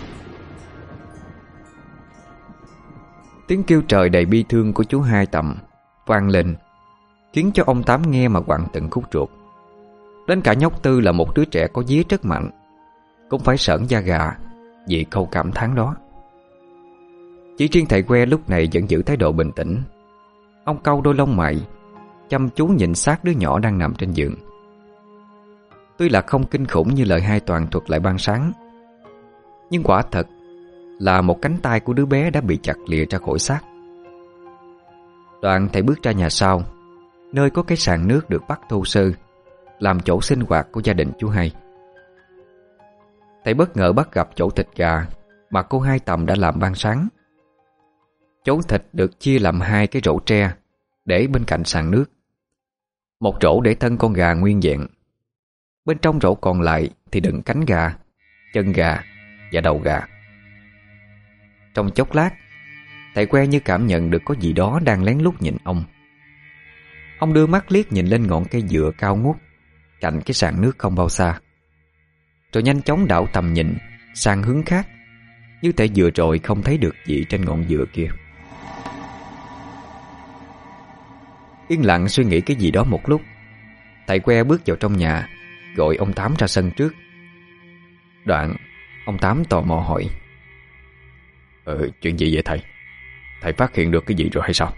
Speaker 1: Tiếng kêu trời đầy bi thương của chú Hai Tầm vang lên, khiến cho ông Tám nghe mà quặn từng khúc ruột. Đến cả nhóc Tư là một đứa trẻ có vía rất mạnh cũng phải sởn da gà vì câu cảm thán đó. Chỉ riêng thầy Que lúc này vẫn giữ thái độ bình tĩnh. Ông cau đôi lông mày, chăm chú nhìn sát đứa nhỏ đang nằm trên giường. Tuy là không kinh khủng như lời Hai Toàn thuật lại ban sáng, nhưng quả thật là một cánh tay của đứa bé đã bị chặt lìa ra khỏi xác. Đoạn thầy bước ra nhà sau, nơi có cái sàn nước được bắt thô sơ làm chỗ sinh hoạt của gia đình chú Hai. Thầy bất ngờ bắt gặp chỗ thịt gà mà cô Hai Tầm đã làm ban sáng. Chỗ thịt được chia làm hai cái rổ tre để bên cạnh sàn nước. Một rổ để thân con gà nguyên vẹn, bên trong rổ còn lại thì đựng cánh gà, chân gà và đầu gà. Trong chốc lát, thầy Que như cảm nhận được có gì đó đang lén lút nhìn ông. Ông đưa mắt liếc nhìn lên ngọn cây dừa cao ngút cạnh cái sàn nước không bao xa, rồi nhanh chóng đảo tầm nhìn sang hướng khác, như thể vừa rồi không thấy được gì trên ngọn dừa kia. Yên lặng suy nghĩ cái gì đó một lúc, thầy Que bước vào trong nhà, gọi ông Tám ra sân trước. Đoạn ông Tám tò mò hỏi:
Speaker 2: Ờ, chuyện gì vậy thầy? Thầy phát hiện được cái gì rồi hay sao?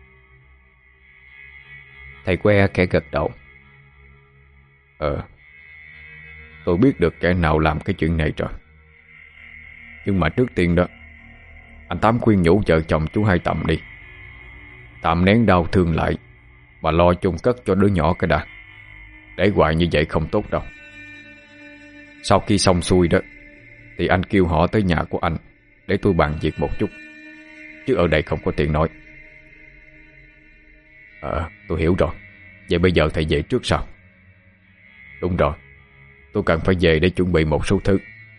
Speaker 1: Thầy Que khẽ gật đầu.
Speaker 2: Ờ, tôi biết được kẻ nào làm cái chuyện này rồi. Nhưng mà trước tiên đó, anh Tám khuyên nhủ vợ chồng chú Hai Tầm đi, tạm nén đau thương lại mà lo chôn cất cho đứa nhỏ cái đã. Để hoài như vậy không tốt đâu. Sau khi xong xuôi đó thì anh kêu họ tới nhà của anh để tôi bàn việc một chút, chứ ở đây không có tiện nói. Ờ, tôi hiểu rồi. Vậy bây giờ thầy về trước sao? Đúng rồi, tôi cần phải về để chuẩn bị một số thứ.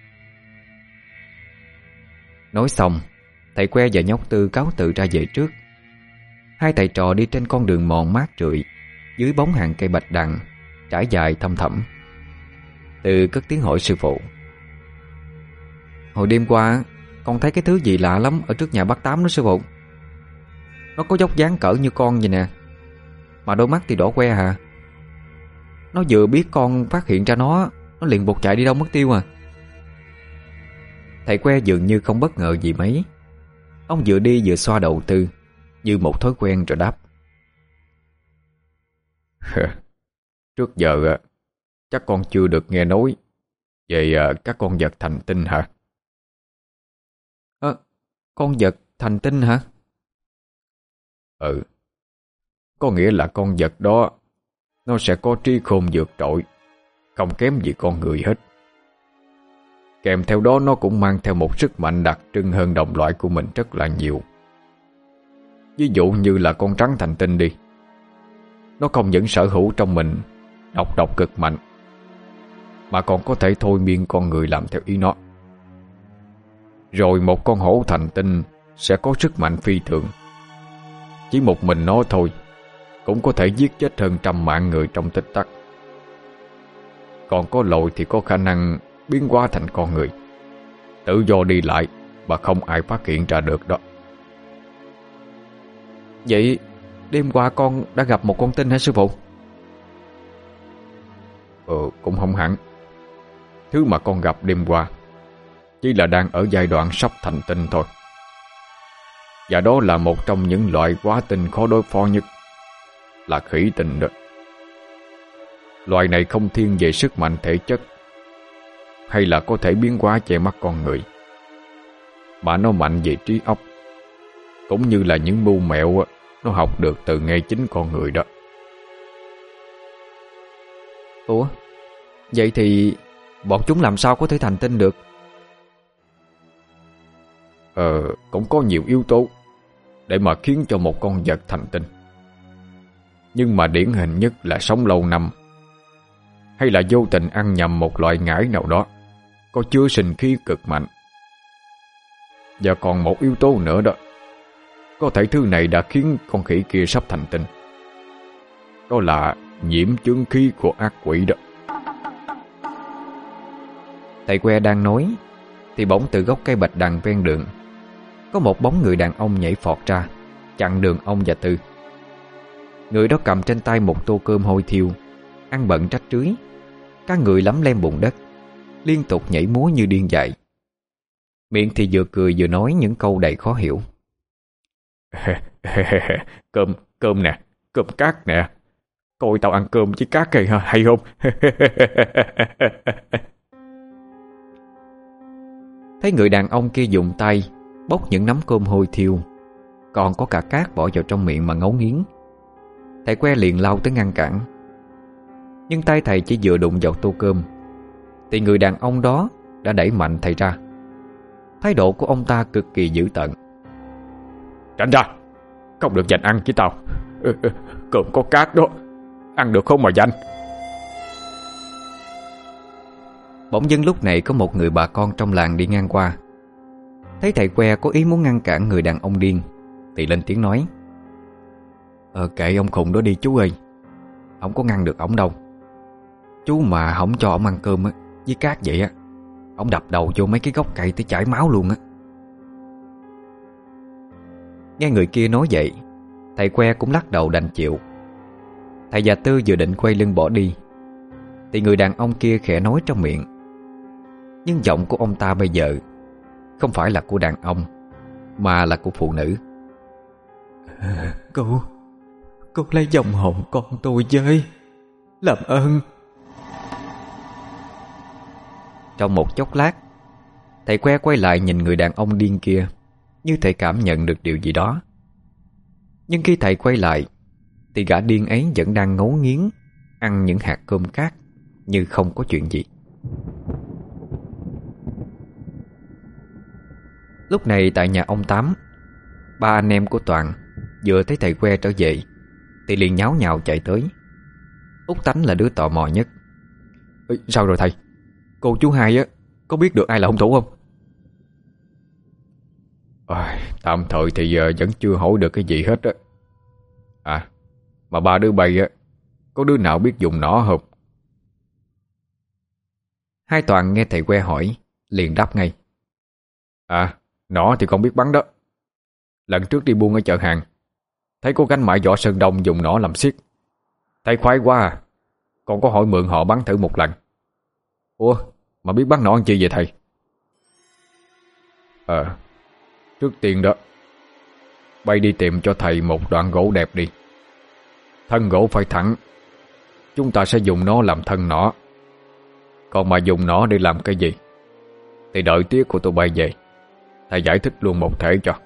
Speaker 1: Nói xong, thầy Que và nhóc Tư cáo từ ra về trước. Hai thầy trò đi trên con đường mòn mát rượi dưới bóng hàng cây bạch đằng trải dài thăm thẳm. Tư cất tiếng hỏi sư phụ: Hồi đêm qua con thấy cái thứ gì lạ lắm ở trước nhà bác Tám đó sư phụ. Nó có dốc dáng cỡ như con vậy nè, mà đôi mắt thì đỏ que hả. Nó vừa biết con phát hiện ra nó, nó liền bột chạy đi đâu mất tiêu à. Thầy Que dường như không bất ngờ gì mấy. Ông vừa đi vừa xoa đầu Tư như một thói quen rồi đáp:
Speaker 2: Trước giờ chắc con chưa được nghe nói về các con vật thành tinh hả?
Speaker 1: À, con vật thành tinh hả?
Speaker 2: Ừ, có nghĩa là con vật đó nó sẽ có trí khôn vượt trội, không kém gì con người hết. Kèm theo đó nó cũng mang theo một sức mạnh đặc trưng hơn đồng loại của mình rất là nhiều. Ví dụ như là con rắn thành tinh đi, nó không những sở hữu trong mình độc độc cực mạnh, mà còn có thể thôi miên con người làm theo ý nó. Rồi một con hổ thành tinh sẽ có sức mạnh phi thường. Chỉ một mình nó thôi cũng có thể giết chết hơn trăm mạng người trong tích tắc. Còn có lồi thì có khả năng biến hóa thành con người, tự do đi lại mà không ai phát hiện ra được đó.
Speaker 1: Vậy đêm qua con đã gặp một con tinh hả sư phụ?
Speaker 2: Ừ, cũng không hẳn. Thứ mà con gặp đêm qua chỉ là đang ở giai đoạn sắp thành tinh thôi. Và đó là một trong những loại quá tinh khó đối phó nhất, là khỉ tinh đó. Loài này không thiên về sức mạnh thể chất hay là có thể biến hóa che mắt con người, mà nó mạnh về trí óc, cũng như là những mưu mẹo nó học được từ ngay chính con người đó.
Speaker 1: Ủa, vậy thì bọn chúng làm sao có thể thành tinh được?
Speaker 2: Ờ, cũng có nhiều yếu tố để mà khiến cho một con vật thành tinh. Nhưng mà điển hình nhất là sống lâu năm, hay là vô tình ăn nhầm một loại ngải nào đó có chứa sinh khí cực mạnh. Và còn một yếu tố nữa đó, có thể thứ này đã khiến con khỉ kia sắp thành tinh. Đó là nhiễm chướng khí của ác quỷ đó.
Speaker 1: Thầy Que đang nói thì bỗng từ gốc cây bạch đằng ven đường có một bóng người đàn ông nhảy phọt ra, chặn đường ông và Tư. Người đó cầm trên tay một tô cơm hôi thiêu, ăn bận rách rưới, các người lấm lem bùn đất, liên tục nhảy múa như điên dại. Miệng thì vừa cười vừa nói những câu đầy khó hiểu.
Speaker 2: Cơm, cơm nè, cơm cát nè. Coi tao ăn cơm với cát hay, hay không?
Speaker 1: Thấy người đàn ông kia dùng tay bốc những nắm cơm hôi thiêu, còn có cả cát bỏ vào trong miệng mà ngấu nghiến. Thầy Que liền lao tới ngăn cản, nhưng tay thầy chỉ vừa đụng vào tô cơm thì người đàn ông đó đã đẩy mạnh thầy ra. Thái độ của ông ta cực kỳ dữ tợn.
Speaker 2: Tránh ra, không được giành ăn với tao. Cơm có cát đó, ăn được không mà giành.
Speaker 1: Bỗng dưng lúc này có một người bà con trong làng đi ngang qua, thấy thầy Que có ý muốn ngăn cản người đàn ông điên thì lên tiếng nói: Ờ kệ ông khùng đó đi chú ơi, không có ngăn được ổng đâu. Chú mà không cho ổng ăn cơm á với cát vậy á, ổng đập đầu vô mấy cái gốc cây tới chảy máu luôn á. Nghe người kia nói vậy, thầy Que cũng lắc đầu đành chịu, Thầy già Tư vừa định quay lưng bỏ đi thì người đàn ông kia khẽ nói trong miệng, nhưng giọng của ông ta bây giờ không phải là của đàn ông mà là của phụ nữ.
Speaker 3: Cô Cô lấy dòng hồn con tôi với, làm ơn.
Speaker 1: Trong một chốc lát, thầy que quay lại nhìn người đàn ông điên kia, như thầy cảm nhận được điều gì đó. Nhưng khi thầy quay lại thì gã điên ấy vẫn đang ngấu nghiến ăn những hạt cơm cát như không có chuyện gì. Lúc này tại nhà ông Tám, ba anh em của Toàn vừa thấy thầy que trở về thì liền nháo nhào chạy tới. Út Tánh là đứa tò mò nhất.
Speaker 2: Ê, sao rồi thầy? Cô chú hai á có biết được ai là hung thủ không? À, tạm thời thì giờ vẫn chưa hỏi được cái gì hết á. À, mà ba đứa bay á có đứa nào biết dùng nỏ không?
Speaker 1: Hai Toàn nghe thầy que hỏi liền đáp ngay.
Speaker 2: À, nỏ thì con biết bắn đó. Lần trước đi buôn ở chợ hàng, thấy có gánh mại võ Sơn Đông dùng nỏ làm xiết, thấy khoái quá à. Con có hỏi mượn họ bắn thử một lần. Ủa, mà biết bắn nỏ làm chi vậy thầy? Ờ, trước tiên đó, bay đi tìm cho thầy một đoạn gỗ đẹp đi. Thân gỗ phải thẳng, chúng ta sẽ dùng nó làm thân nỏ. Còn mà dùng nó để làm cái gì thì đợi tía của tôi bay về, thầy giải thích luôn một thể cho.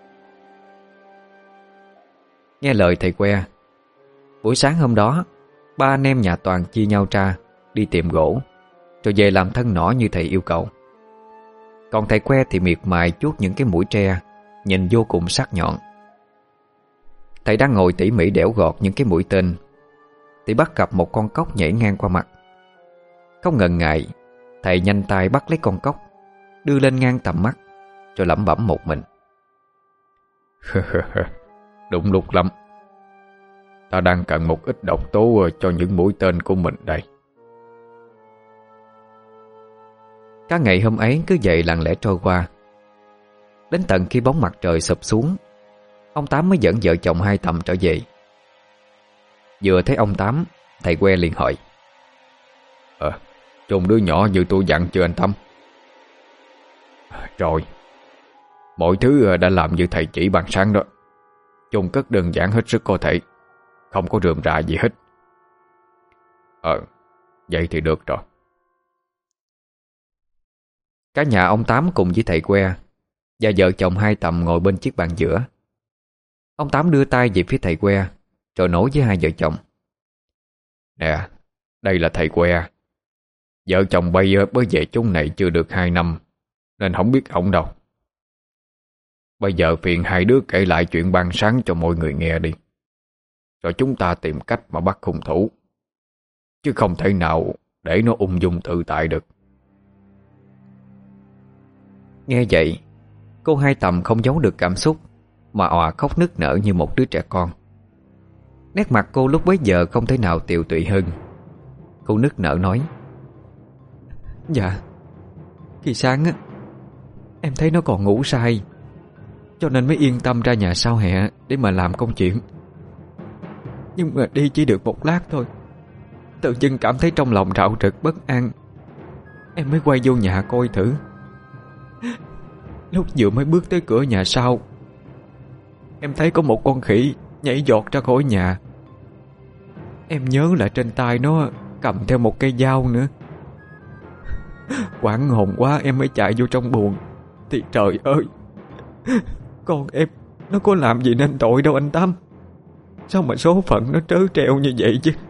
Speaker 1: Nghe lời thầy que, buổi sáng hôm đó, ba anh em nhà Toàn chia nhau ra đi tìm gỗ, rồi về làm thân nỏ như thầy yêu cầu. Còn thầy que thì miệt mài chuốt những cái mũi tre nhìn vô cùng sắc nhọn. Thầy đang ngồi tỉ mỉ đẽo gọt những cái mũi tên thì bắt gặp một con cóc nhảy ngang qua mặt. Không ngần ngại, thầy nhanh tay bắt lấy con cóc, đưa lên ngang tầm mắt, rồi lẩm bẩm một mình.
Speaker 2: Đúng lúc lắm. Ta đang cần một ít độc tố cho những mũi tên của mình đây.
Speaker 1: Cả ngày hôm ấy cứ vậy lặng lẽ trôi qua. Đến tận khi bóng mặt trời sụp xuống, ông Tám mới dẫn vợ chồng hai Tầm trở về. Vừa thấy ông Tám, thầy que liền hỏi.
Speaker 2: Ờ, chôn đứa nhỏ như tôi dặn chưa anh Tâm? Rồi, mọi thứ đã làm như thầy chỉ ban sáng đó. Chôn cất đơn giản hết sức có thể, không có rườm rà gì hết. Ờ, vậy thì được rồi.
Speaker 1: Cả nhà ông Tám cùng với thầy que và vợ chồng hai Tầm ngồi bên chiếc bàn giữa. Ông Tám đưa tay về phía thầy que, rồi nói với hai vợ chồng.
Speaker 2: Nè, đây là thầy que. Vợ chồng bay mới về chốn này chưa được hai năm, nên không biết ổng đâu. Bây giờ phiền hai đứa kể lại chuyện ban sáng cho mọi người nghe đi, rồi chúng ta tìm cách mà bắt hung thủ, chứ không thể nào để nó ung dung tự tại được.
Speaker 1: Nghe vậy, cô hai Tầm không giấu được cảm xúc mà òa khóc nức nở như một đứa trẻ con. Nét mặt cô lúc bấy giờ không thể nào tiều tụy hơn. Cô nức nở nói.
Speaker 3: Dạ, khi sáng á, em thấy nó còn ngủ say, cho nên mới yên tâm ra nhà sau hè để mà làm công chuyện. Nhưng mà đi chỉ được một lát thôi, tự dưng cảm thấy trong lòng rạo rực bất an. Em mới quay vô nhà coi thử. Lúc vừa mới bước tới cửa nhà sau, em thấy có một con khỉ nhảy giọt ra khỏi nhà. Em nhớ là trên tay nó cầm theo một cây dao nữa. Hoảng hồn quá em mới chạy vô trong buồng, thì trời ơi, con em nó có làm gì nên tội đâu anh Tám. Sao mà số phận nó trớ trêu như vậy chứ.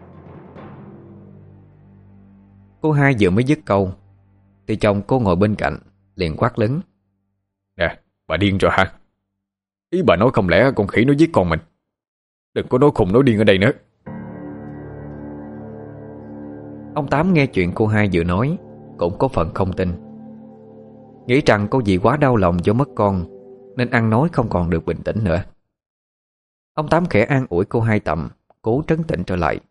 Speaker 1: Cô hai vừa mới dứt câu thì chồng cô ngồi bên cạnh liền quát lớn.
Speaker 2: Nè, bà điên rồi hả? Ý bà nói không lẽ con khỉ nó giết con mình? Đừng có nói khùng nói điên ở đây nữa.
Speaker 1: Ông Tám nghe chuyện cô hai vừa nói cũng có phần không tin, nghĩ rằng cô dì quá đau lòng do mất con nên ăn nói không còn được bình tĩnh nữa. Ông Tám khẽ an ủi cô hai Tầm, cố trấn tĩnh trở lại.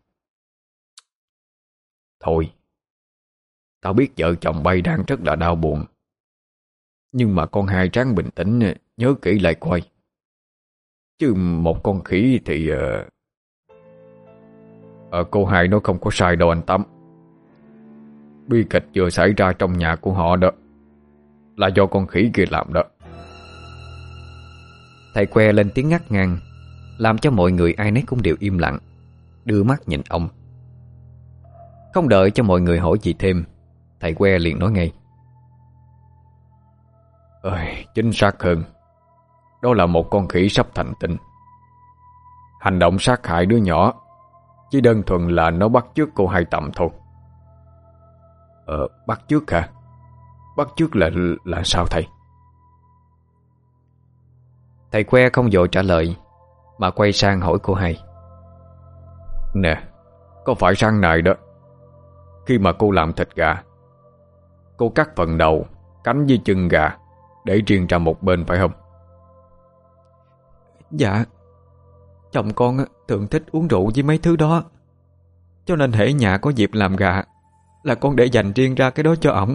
Speaker 2: Thôi, tao biết vợ chồng bay đang rất là đau buồn, nhưng mà con hai ráng bình tĩnh, nhớ kỹ lại coi. Chứ một con khỉ thì... Uh... Ờ cô hai nó không có sai đâu anh Tám. Bi kịch vừa xảy ra trong nhà của họ đó, là do con khỉ kia làm đó.
Speaker 1: Thầy Que lên tiếng ngắt ngang, làm cho mọi người ai nấy cũng đều im lặng, đưa mắt nhìn ông. Không đợi cho mọi người hỏi gì thêm, thầy Que liền nói ngay.
Speaker 2: Ơi, chính xác hơn, đó là một con khỉ sắp thành tinh. Hành động sát hại đứa nhỏ chỉ đơn thuần là nó bắt chước cô Hai Tầm thôi. Ờ, bắt chước hả? Bắt chước là là sao thầy?
Speaker 1: Thầy Que không vội trả lời, mà quay sang hỏi cô Hai.
Speaker 2: Nè, có phải sáng nay đó, khi mà cô làm thịt gà, cô cắt phần đầu, cánh với chân gà để riêng ra một bên phải không?
Speaker 3: Dạ. Chồng con thường thích uống rượu với mấy thứ đó, cho nên hễ nhà có dịp làm gà là con để dành riêng ra cái đó cho ổng.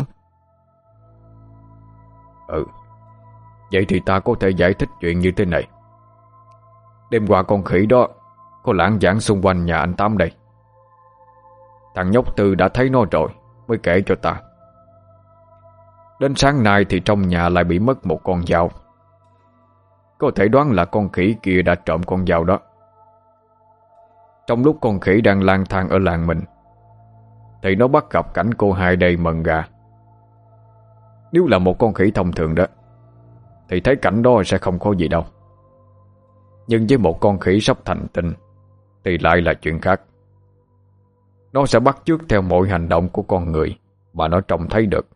Speaker 2: Ừ, vậy thì ta có thể giải thích chuyện như thế này. Đêm qua con khỉ đó có lãng vãng xung quanh nhà anh Tám đây. Thằng nhóc Tư đã thấy nó rồi mới kể cho ta. Đến sáng nay thì trong nhà lại bị mất một con dao. Có thể đoán là con khỉ kia đã trộm con dao đó. Trong lúc con khỉ đang lang thang ở làng mình thì nó bắt gặp cảnh cô Hai đây mần gà. Nếu là một con khỉ thông thường đó thì thấy cảnh đó sẽ không có gì đâu. Nhưng với một con khỉ sắp thành tinh thì lại là chuyện khác. Nó sẽ bắt chước theo mọi hành động của con người mà nó trông thấy được.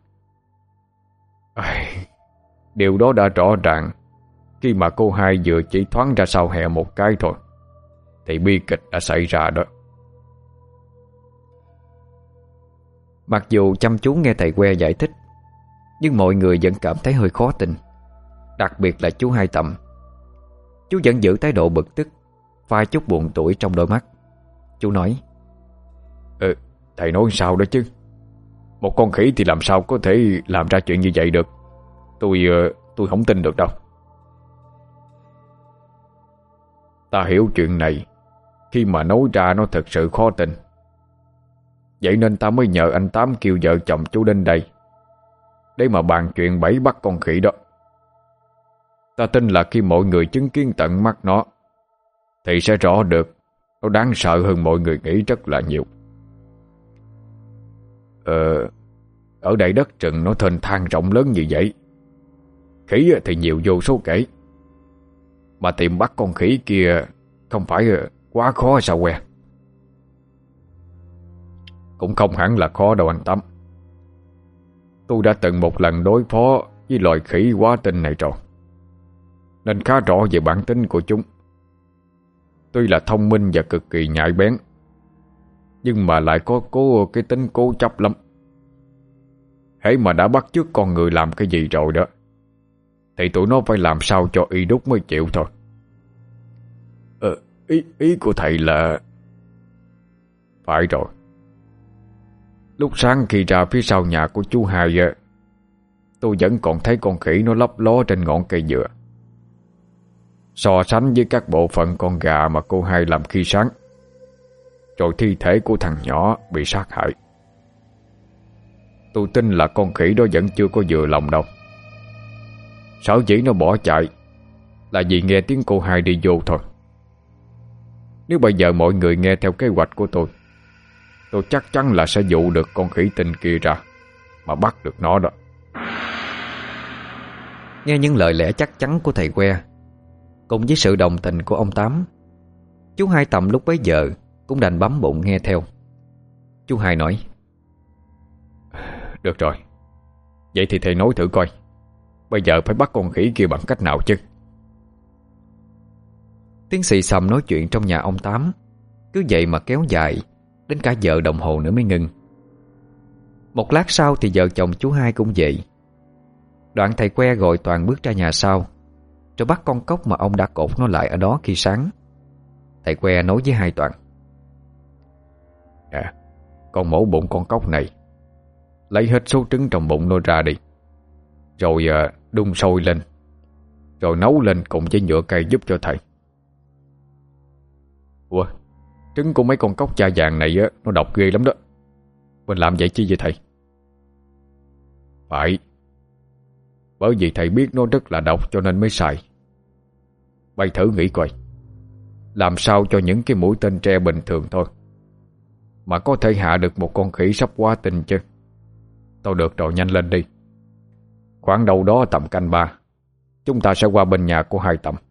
Speaker 2: Điều đó đã rõ ràng khi mà cô Hai vừa chỉ thoáng ra sau hè một cái thôi thì bi kịch đã xảy ra đó.
Speaker 1: Mặc dù chăm chú nghe thầy Que giải thích, nhưng mọi người vẫn cảm thấy hơi khó tin. Đặc biệt là chú Hai Tầm. Chú vẫn giữ thái độ bực tức, pha chút buồn tủi trong đôi mắt. Chú nói:
Speaker 2: Ừ, thầy nói sao đó chứ? Một con khỉ thì làm sao có thể làm ra chuyện như vậy được? Tôi tôi không tin được đâu. Ta hiểu chuyện này khi mà nói ra nó thật sự khó tin. Vậy nên ta mới nhờ anh Tám kêu vợ chồng chú đến đây để mà bàn chuyện bẫy bắt con khỉ đó. Ta tin là khi mọi người chứng kiến tận mắt nó thì sẽ rõ được nó đáng sợ hơn mọi người nghĩ rất là nhiều. Ờ, ở đây đất rừng nó thênh thang rộng lớn như vậy, khỉ thì nhiều vô số kể. Mà tìm bắt con khỉ kia không phải quá khó sao Que? Cũng không hẳn là khó đâu anh Tám. Tôi đã từng một lần đối phó với loài khỉ quá tinh này rồi, nên khá rõ về bản tính của chúng. Tuy là thông minh và cực kỳ nhạy bén, nhưng mà lại có cố cái tính cố chấp lắm. Hễ mà đã bắt chước con người làm cái gì rồi đó thì tụi nó phải làm sao cho y đúc mới chịu thôi. Ờ, ý, ý của thầy là... Phải rồi. Lúc sáng khi ra phía sau nhà của chú Hai, tôi vẫn còn thấy con khỉ nó lấp ló trên ngọn cây dừa. So sánh với các bộ phận con gà mà cô Hai làm khi sáng, rồi thi thể của thằng nhỏ bị sát hại, tôi tin là con khỉ đó vẫn chưa có vừa lòng đâu. Sở dĩ nó bỏ chạy là vì nghe tiếng cô Hai đi vô thôi. Nếu bây giờ mọi người nghe theo kế hoạch của tôi, tôi chắc chắn là sẽ dụ được con khỉ tinh kia ra mà bắt được nó đó.
Speaker 1: Nghe những lời lẽ chắc chắn của thầy Que cùng với sự đồng tình của ông Tám, chú Hai Tầm lúc bấy giờ cũng đành bấm bụng nghe theo. Chú Hai nói:
Speaker 2: Được rồi, vậy thì thầy nói thử coi, bây giờ phải bắt con khỉ kia bằng cách nào chứ?
Speaker 1: Tiếng xì xầm nói chuyện trong nhà ông Tám cứ vậy mà kéo dài đến cả giờ đồng hồ nữa mới ngưng. Một lát sau thì vợ chồng chú Hai cũng về. Đoạn thầy Que gọi Toàn bước ra nhà sau, rồi bắt con cóc mà ông đã cột nó lại ở đó khi sáng. Thầy Que nói với hai Toàn:
Speaker 2: Nè, con mổ bụng con cóc này, lấy hết số trứng trong bụng nó ra đi, rồi uh, đun sôi lên, rồi nấu lên cùng với nhựa cây giúp cho thầy. Ủa, Trứng của mấy con cóc da vàng này á, nó độc ghê lắm đó. Mình làm vậy chi vậy thầy? Phải, bởi vì thầy biết nó rất là độc cho nên mới xài. Bay thử nghĩ coi, làm sao cho những cái mũi tên tre bình thường thôi mà có thể hạ được một con khỉ sắp hóa tinh chứ? Thôi được rồi, nhanh lên đi. Khoảng đâu đó tầm canh ba, chúng ta sẽ qua bên nhà của Hai Tầm.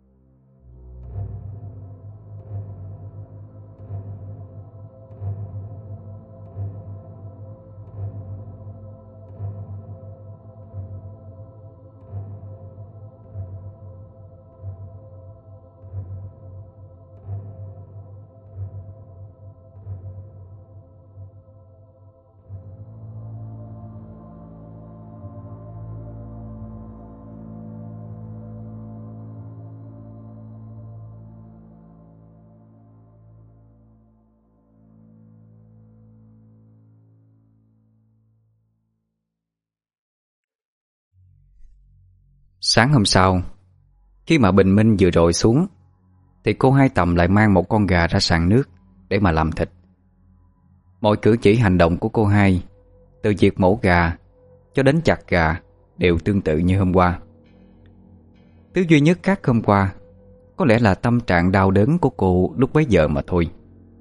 Speaker 1: Sáng hôm sau, khi mà bình minh vừa rọi xuống, thì cô Hai Tầm lại mang một con gà ra sàn nước để mà làm thịt. Mọi cử chỉ hành động của cô Hai, từ việc mổ gà cho đến chặt gà, đều tương tự như hôm qua. Thứ duy nhất khác hôm qua có lẽ là tâm trạng đau đớn của cô lúc bấy giờ mà thôi.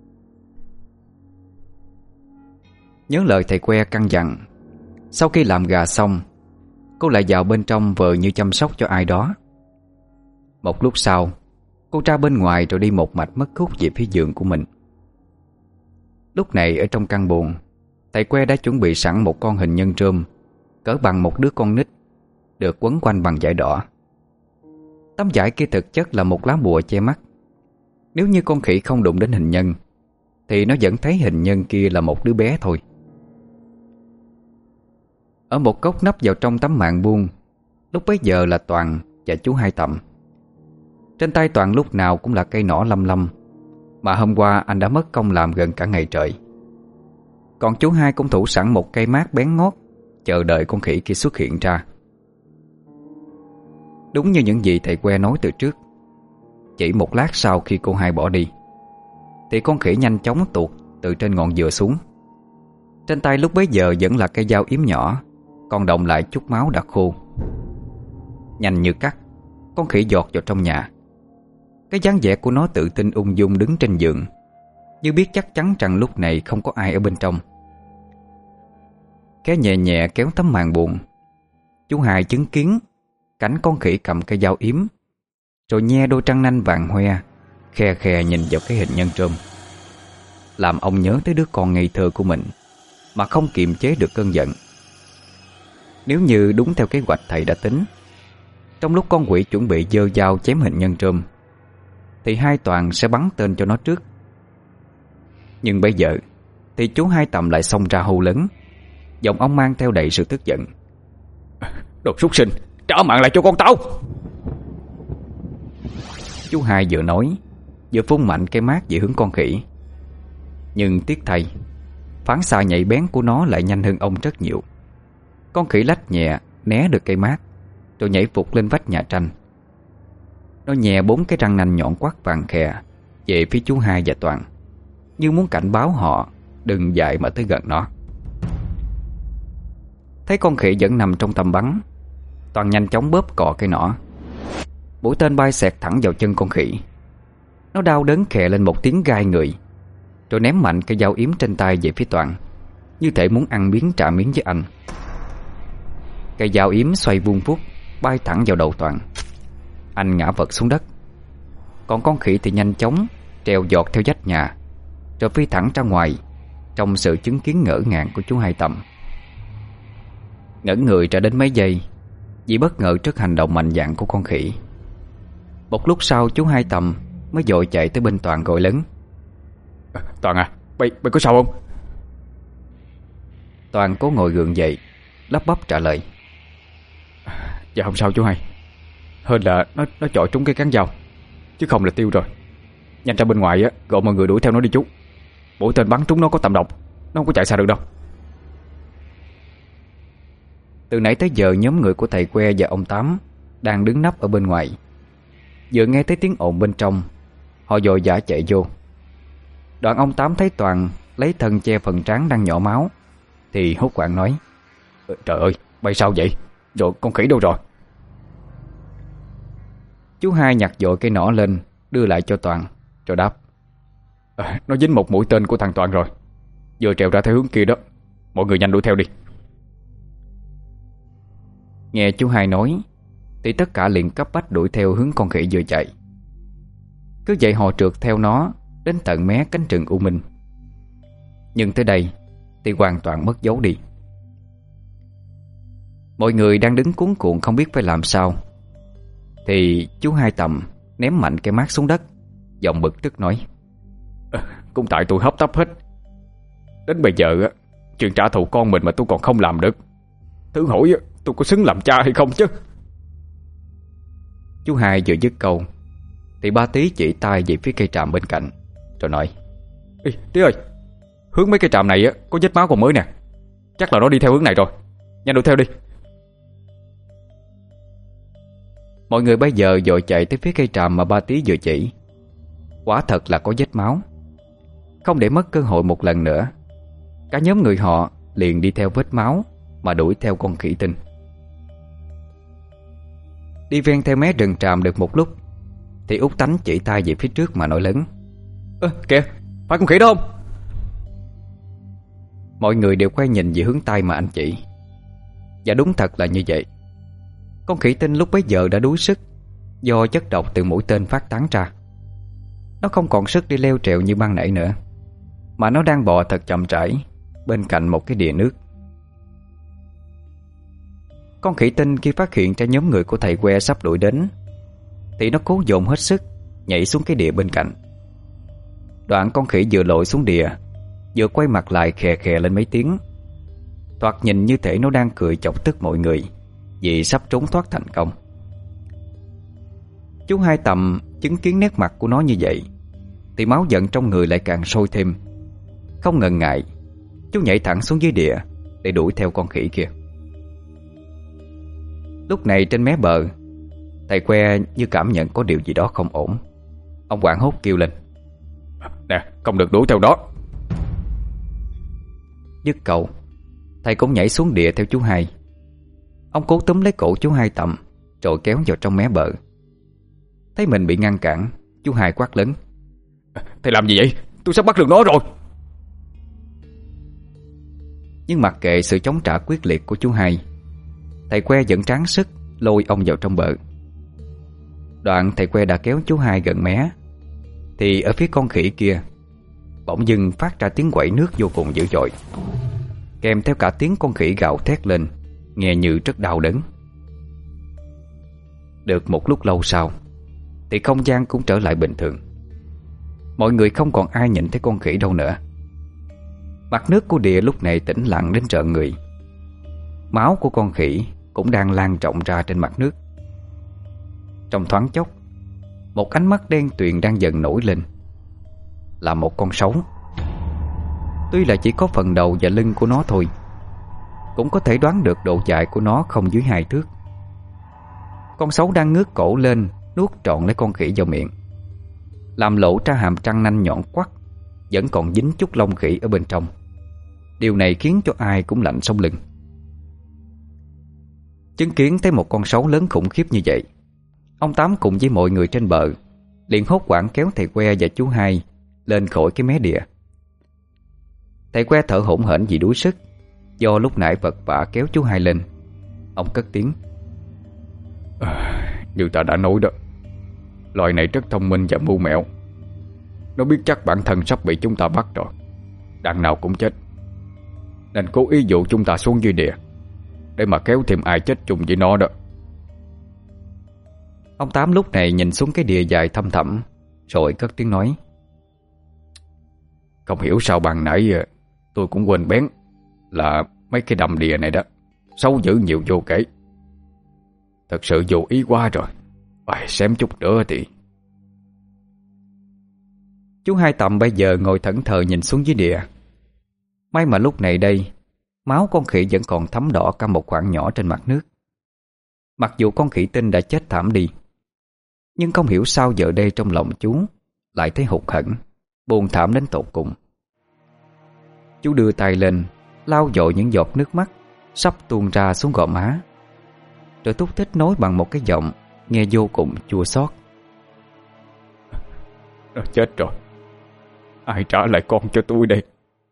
Speaker 1: Nhớ lời thầy Que căn dặn, sau khi làm gà xong, cô lại vào bên trong vờ như chăm sóc cho ai đó. Một lúc sau, cô ra bên ngoài rồi đi một mạch mất hút về phía giường của mình. Lúc này ở trong căn buồng, thầy Que đã chuẩn bị sẵn một con hình nhân rơm cỡ bằng một đứa con nít, được quấn quanh bằng vải đỏ. Tấm vải kia thực chất là một lá bùa che mắt. Nếu như con khỉ không đụng đến hình nhân thì nó vẫn thấy hình nhân kia là một đứa bé thôi. Ở một góc nấp vào trong tấm màn buông, lúc bấy giờ là Toàn và chú Hai Tầm. Trên tay Toàn lúc nào cũng là cây nỏ lâm lâm, mà hôm qua anh đã mất công làm gần cả ngày trời. Còn chú Hai cũng thủ sẵn một cây mát bén ngót, chờ đợi con khỉ kia xuất hiện ra. Đúng như những gì thầy Que nói từ trước, chỉ một lát sau khi cô Hai bỏ đi, thì con khỉ nhanh chóng tuột từ trên ngọn dừa xuống. Trên tay lúc bấy giờ vẫn là cây dao yếm nhỏ, còn đọng lại chút máu đã khô. Nhanh như cắt, con khỉ giọt vào trong nhà. Cái dáng vẻ của nó tự tin ung dung đứng trên giường, như biết chắc chắn rằng lúc này không có ai ở bên trong. Cái nhẹ nhẹ kéo tấm màn buồn, chú Hai chứng kiến cảnh con khỉ cầm cây dao yếm, rồi nhe đôi răng nanh vàng hoe, khe khe nhìn vào cái hình nhân rơm, làm ông nhớ tới đứa con ngây thơ của mình mà không kiềm chế được cơn giận. Nếu như đúng theo kế hoạch thầy đã tính, trong lúc con quỷ chuẩn bị giơ dao chém hình nhân rơm, thì Hai Toàn sẽ bắn tên cho nó trước. Nhưng bây giờ thì chú Hai Tầm lại xông ra hô lớn, giọng ông mang theo đầy sự tức giận:
Speaker 2: Đồ súc sinh, trả mạng lại cho con tao!
Speaker 1: Chú Hai vừa nói vừa phun mạnh cây mát về hướng con khỉ. Nhưng tiếc thay, phán xạ nhạy bén của nó lại nhanh hơn ông rất nhiều. Con khỉ lách nhẹ né được cây mát, rồi nhảy vụt lên vách nhà tranh. Nó nhè bốn cái răng nanh nhọn quắt vàng khè về phía chú Hai và Toàn, như muốn cảnh báo họ đừng dại mà tới gần nó. Thấy con khỉ vẫn nằm trong tầm bắn, Toàn nhanh chóng bóp cò cây nỏ. Mũi tên bay xẹt thẳng vào chân con khỉ. Nó đau đớn khè lên một tiếng gai người, rồi ném mạnh cây dao yếm trên tay về phía Toàn, như thể muốn ăn miếng trả miếng với anh. Cây dao yếm xoay vuông vút bay thẳng vào đầu Toàn. Anh ngã vật xuống đất. Còn con khỉ thì nhanh chóng trèo giọt theo vách nhà, rồi phi thẳng ra ngoài, trong sự chứng kiến ngỡ ngàng của chú Hai Tầm. Ngẩn người ra đến mấy giây vì bất ngờ trước hành động mạnh dạn của con khỉ. Một lúc sau chú Hai Tầm mới vội chạy tới bên Toàn gọi lớn:
Speaker 2: Toàn à, Mày, mày có sao không?
Speaker 1: Toàn cố ngồi gượng dậy, lắp bắp trả lời:
Speaker 2: Dạ không sao chú Hai. Hơn là nó nó chọi trúng cái cán dao, chứ không là tiêu rồi. Nhanh ra bên ngoài á, gọi mọi người đuổi theo nó đi chú. Mũi tên bắn trúng nó có tầm độc, nó không có chạy xa được đâu.
Speaker 1: Từ nãy tới giờ nhóm người của thầy Que và ông Tám đang đứng nấp ở bên ngoài. Vừa nghe thấy tiếng ồn bên trong, họ vội vã chạy vô. Đoạn ông Tám thấy Toàn lấy thân che phần trán đang nhỏ máu thì hốt hoảng nói:
Speaker 2: Trời ơi, bay sao vậy? Rồi con khỉ đâu rồi?
Speaker 1: Chú Hai nhặt vội cây nỏ lên đưa lại cho Toàn rồi đáp:
Speaker 2: à, Nó dính một mũi tên của thằng Toàn rồi, vừa trèo ra theo hướng kia đó. Mọi người nhanh đuổi theo đi.
Speaker 1: Nghe chú Hai nói thì tất cả liền cấp bách đuổi theo hướng con khỉ vừa chạy. Cứ vậy họ trượt theo nó đến tận mé cánh rừng U Minh. Nhưng tới đây thì hoàn toàn mất dấu đi. Mọi người đang đứng cuống cuồng không biết phải làm sao thì chú Hai Tầm ném mạnh cái mác xuống đất, giọng bực tức nói:
Speaker 2: à, Cũng tại tôi hấp tấp hết. Đến bây giờ chuyện trả thù con mình mà tôi còn không làm được. Thử hỏi tôi có xứng làm cha hay không chứ?
Speaker 1: Chú Hai vừa dứt câu thì ba Tí chỉ tay về phía cây tràm bên cạnh rồi nói:
Speaker 2: Ê, Tí ơi, hướng mấy cây tràm này có vết máu còn mới nè. Chắc là nó đi theo hướng này rồi. Nhanh đuổi theo đi.
Speaker 1: Mọi người bây giờ vội chạy tới phía cây tràm mà ba Tí vừa chỉ. Quả thật là có vết máu. Không để mất cơ hội một lần nữa, cả nhóm người họ liền đi theo vết máu mà đuổi theo con khỉ tinh. Đi ven theo mé rừng tràm được một lúc thì Út Tánh chỉ tay về phía trước mà nói lớn:
Speaker 2: Ơ kìa, phải con khỉ đó không?
Speaker 1: Mọi người đều quay nhìn về hướng tay mà anh chỉ. Và đúng thật là như vậy. Con khỉ tinh lúc bấy giờ đã đuối sức do chất độc từ mũi tên phát tán ra. Nó không còn sức đi leo trèo như ban nãy nữa, mà nó đang bò thật chậm rãi bên cạnh một cái đìa nước. Con khỉ tinh khi phát hiện ra nhóm người của thầy que sắp đuổi đến thì nó cố dồn hết sức nhảy xuống cái đìa bên cạnh. Đoạn con khỉ vừa lội xuống đìa vừa quay mặt lại khè khè lên mấy tiếng. Thoạt nhìn như thể nó đang cười chọc tức mọi người vì sắp trốn thoát thành công. Chú Hai Tầm chứng kiến nét mặt của nó như vậy thì máu giận trong người lại càng sôi thêm. Không ngần ngại, chú nhảy thẳng xuống dưới đìa để đuổi theo con khỉ kia. Lúc này trên mé bờ, thầy que như cảm nhận có điều gì đó không ổn. Ông hoảng hốt kêu lên:
Speaker 2: Nè, không được đuổi theo đó.
Speaker 1: Dứt câu, thầy cũng nhảy xuống đìa theo chú Hai. Ông cố túm lấy cổ chú Hai Tầm rồi kéo vào trong mé bờ. Thấy mình bị ngăn cản, chú Hai quát lớn:
Speaker 2: Thầy làm gì vậy? Tôi sắp bắt được nó rồi.
Speaker 1: Nhưng mặc kệ sự chống trả quyết liệt của chú Hai, thầy que vẫn tráng sức lôi ông vào trong bờ. Đoạn thầy que đã kéo chú Hai gần mé thì ở phía con khỉ kia bỗng dưng phát ra tiếng quẩy nước vô cùng dữ dội, kèm theo cả tiếng con khỉ gào thét lên, nghe như rất đau đớn. Được một lúc lâu sau thì không gian cũng trở lại bình thường. Mọi người không còn ai nhìn thấy con khỉ đâu nữa. Mặt nước của đìa lúc này tĩnh lặng đến rợn người. Máu của con khỉ cũng đang lan rộng ra trên mặt nước. Trong thoáng chốc, một ánh mắt đen tuyền đang dần nổi lên. Là một con sấu. Tuy là chỉ có phần đầu và lưng của nó thôi, cũng có thể đoán được độ dài của nó không dưới hai thước. Con sấu đang ngước cổ lên, nuốt trọn lấy con khỉ vào miệng, làm lộ ra hàm răng nanh nhọn quắt, vẫn còn dính chút lông khỉ ở bên trong. Điều này khiến cho ai cũng lạnh sống lưng. Chứng kiến thấy một con sấu lớn khủng khiếp như vậy, ông Tám cùng với mọi người trên bờ liền hốt hoảng kéo thầy que và chú Hai lên khỏi cái mé đìa. Thầy que thở hổn hển vì đuối sức, do lúc nãy vật vã kéo chú Hai lên. Ông cất tiếng:
Speaker 2: à, Như ta đã nói đó, loài này rất thông minh và mưu mẹo. Nó biết chắc bản thân sắp bị chúng ta bắt rồi, đằng nào cũng chết, nên cố ý dụ chúng ta xuống dưới đìa để mà kéo thêm ai chết chung với nó đó.
Speaker 1: Ông Tám lúc này nhìn xuống cái đìa dài thăm thẳm rồi cất tiếng nói:
Speaker 2: Không hiểu sao ban nãy tôi cũng quên bén là mấy cái đầm đìa này đó sâu dữ nhiều vô kể. Thật sự vô ý quá rồi. Ai, xém chút nữa thì...
Speaker 1: Chú Hai Tầm bây giờ ngồi thẫn thờ nhìn xuống dưới đìa. May mà lúc này đây máu con khỉ vẫn còn thấm đỏ cả một khoảng nhỏ trên mặt nước. Mặc dù con khỉ tinh đã chết thảm đi, nhưng không hiểu sao giờ đây trong lòng chú lại thấy hụt hẫng, buồn thảm đến tột cùng. Chú đưa tay lên lau dội những giọt nước mắt sắp tuôn ra xuống gò má, rồi thúc thích nói bằng một cái giọng nghe vô cùng chua xót:
Speaker 2: Nó chết rồi, ai trả lại con cho tôi đây?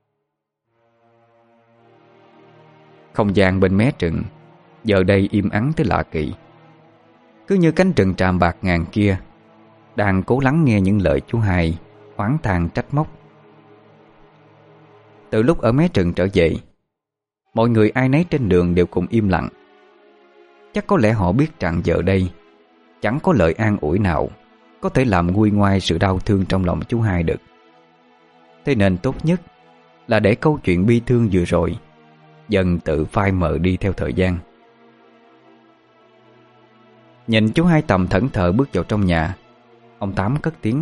Speaker 1: Không gian bên mé rừng giờ đây im ắng tới lạ kỳ, cứ như cánh rừng tràm bạc ngàn kia đang cố lắng nghe những lời chú hai oán than trách móc. Từ lúc ở mé rừng trở về, mọi người ai nấy trên đường đều cùng im lặng. Chắc có lẽ họ biết rằng giờ đây chẳng có lời an ủi nào có thể làm nguôi ngoai sự đau thương trong lòng chú hai được. Thế nên tốt nhất là để câu chuyện bi thương vừa rồi dần tự phai mờ đi theo thời gian. Nhìn chú hai Tầm thẫn thờ bước vào trong nhà, ông Tám cất tiếng: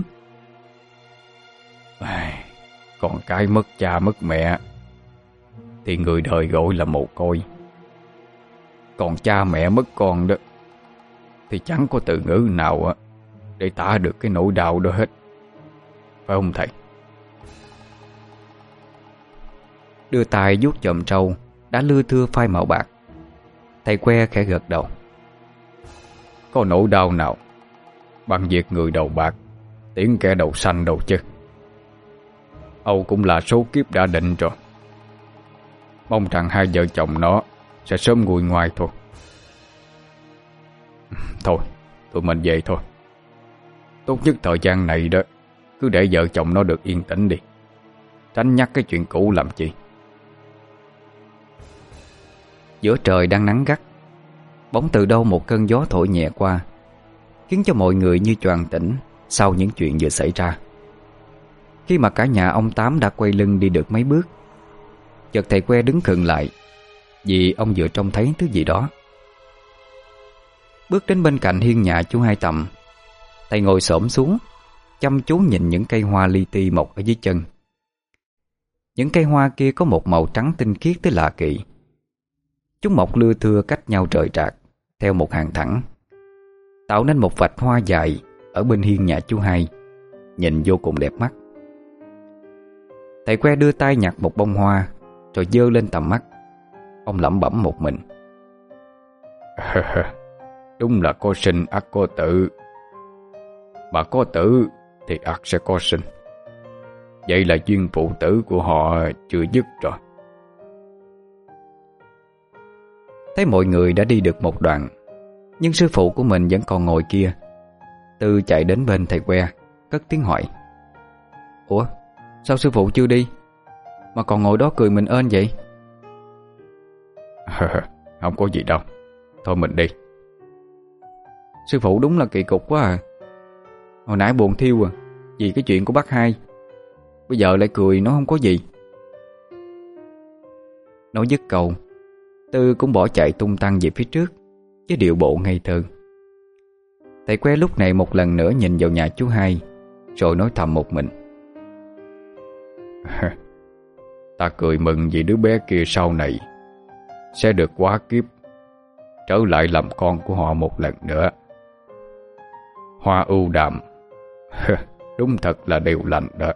Speaker 2: Con cái mất cha mất mẹ thì người đời gọi là mồ côi. Còn cha mẹ mất con đó thì chẳng có từ ngữ nào để tả được cái nỗi đau đó hết. Phải không thầy?
Speaker 1: Đưa tay vuốt chòm trâu đã lưa thưa phai màu bạc, thầy Que khẽ gật đầu:
Speaker 2: Có nỗi đau nào bằng việc người đầu bạc tiến kẻ đầu xanh đâu chứ. Âu cũng là số kiếp đã định rồi. Mong rằng hai vợ chồng nó sẽ sớm nguôi ngoai thôi. Thôi, tụi mình về thôi. Tốt nhất thời gian này đó cứ để vợ chồng nó được yên tĩnh đi, tránh nhắc cái chuyện cũ làm chi.
Speaker 1: Giữa trời đang nắng gắt, bỗng từ đâu một cơn gió thổi nhẹ qua, khiến cho mọi người như choàng tỉnh sau những chuyện vừa xảy ra. Khi mà cả nhà ông Tám đã quay lưng đi được mấy bước, chợt thầy Que đứng khựng lại, vì ông vừa trông thấy thứ gì đó. Bước đến bên cạnh hiên nhà chú hai Tầm, thầy ngồi xổm xuống, chăm chú nhìn những cây hoa li ti mọc ở dưới chân. Những cây hoa kia có một màu trắng tinh khiết tới lạ kỳ. Chúng mọc lưa thưa cách nhau rời rạc theo một hàng thẳng, tạo nên một vạch hoa dài ở bên hiên nhà chú hai, nhìn vô cùng đẹp mắt. Thầy Que đưa tay nhặt một bông hoa rồi giơ lên tầm mắt. Ông lẩm bẩm một mình:
Speaker 2: Đúng là có sinh ắt có tử, mà có tử thì ắt sẽ có sinh. Vậy là duyên phụ tử của họ chưa dứt rồi.
Speaker 1: Thấy mọi người đã đi được một đoạn, nhưng sư phụ của mình vẫn còn ngồi kia. Tư chạy đến bên thầy Que, cất tiếng hỏi: Ủa, sao sư phụ chưa đi mà còn ngồi đó cười mình ơn vậy?
Speaker 2: Không có gì đâu, thôi mình đi.
Speaker 1: Sư phụ đúng là kỳ cục quá à. Hồi nãy buồn thiêu à, vì cái chuyện của bác hai, bây giờ lại cười nó không có gì. Nói dứt câu, Tư cũng bỏ chạy tung tăng về phía trước với điệu bộ ngây thơ. Thầy Que lúc này một lần nữa nhìn vào nhà chú hai, rồi nói thầm một mình:
Speaker 2: Ta cười mừng vì đứa bé kia sau này sẽ được hóa kiếp, trở lại làm con của họ một lần nữa. Hoa ưu đàm, đúng thật là điều lành đó.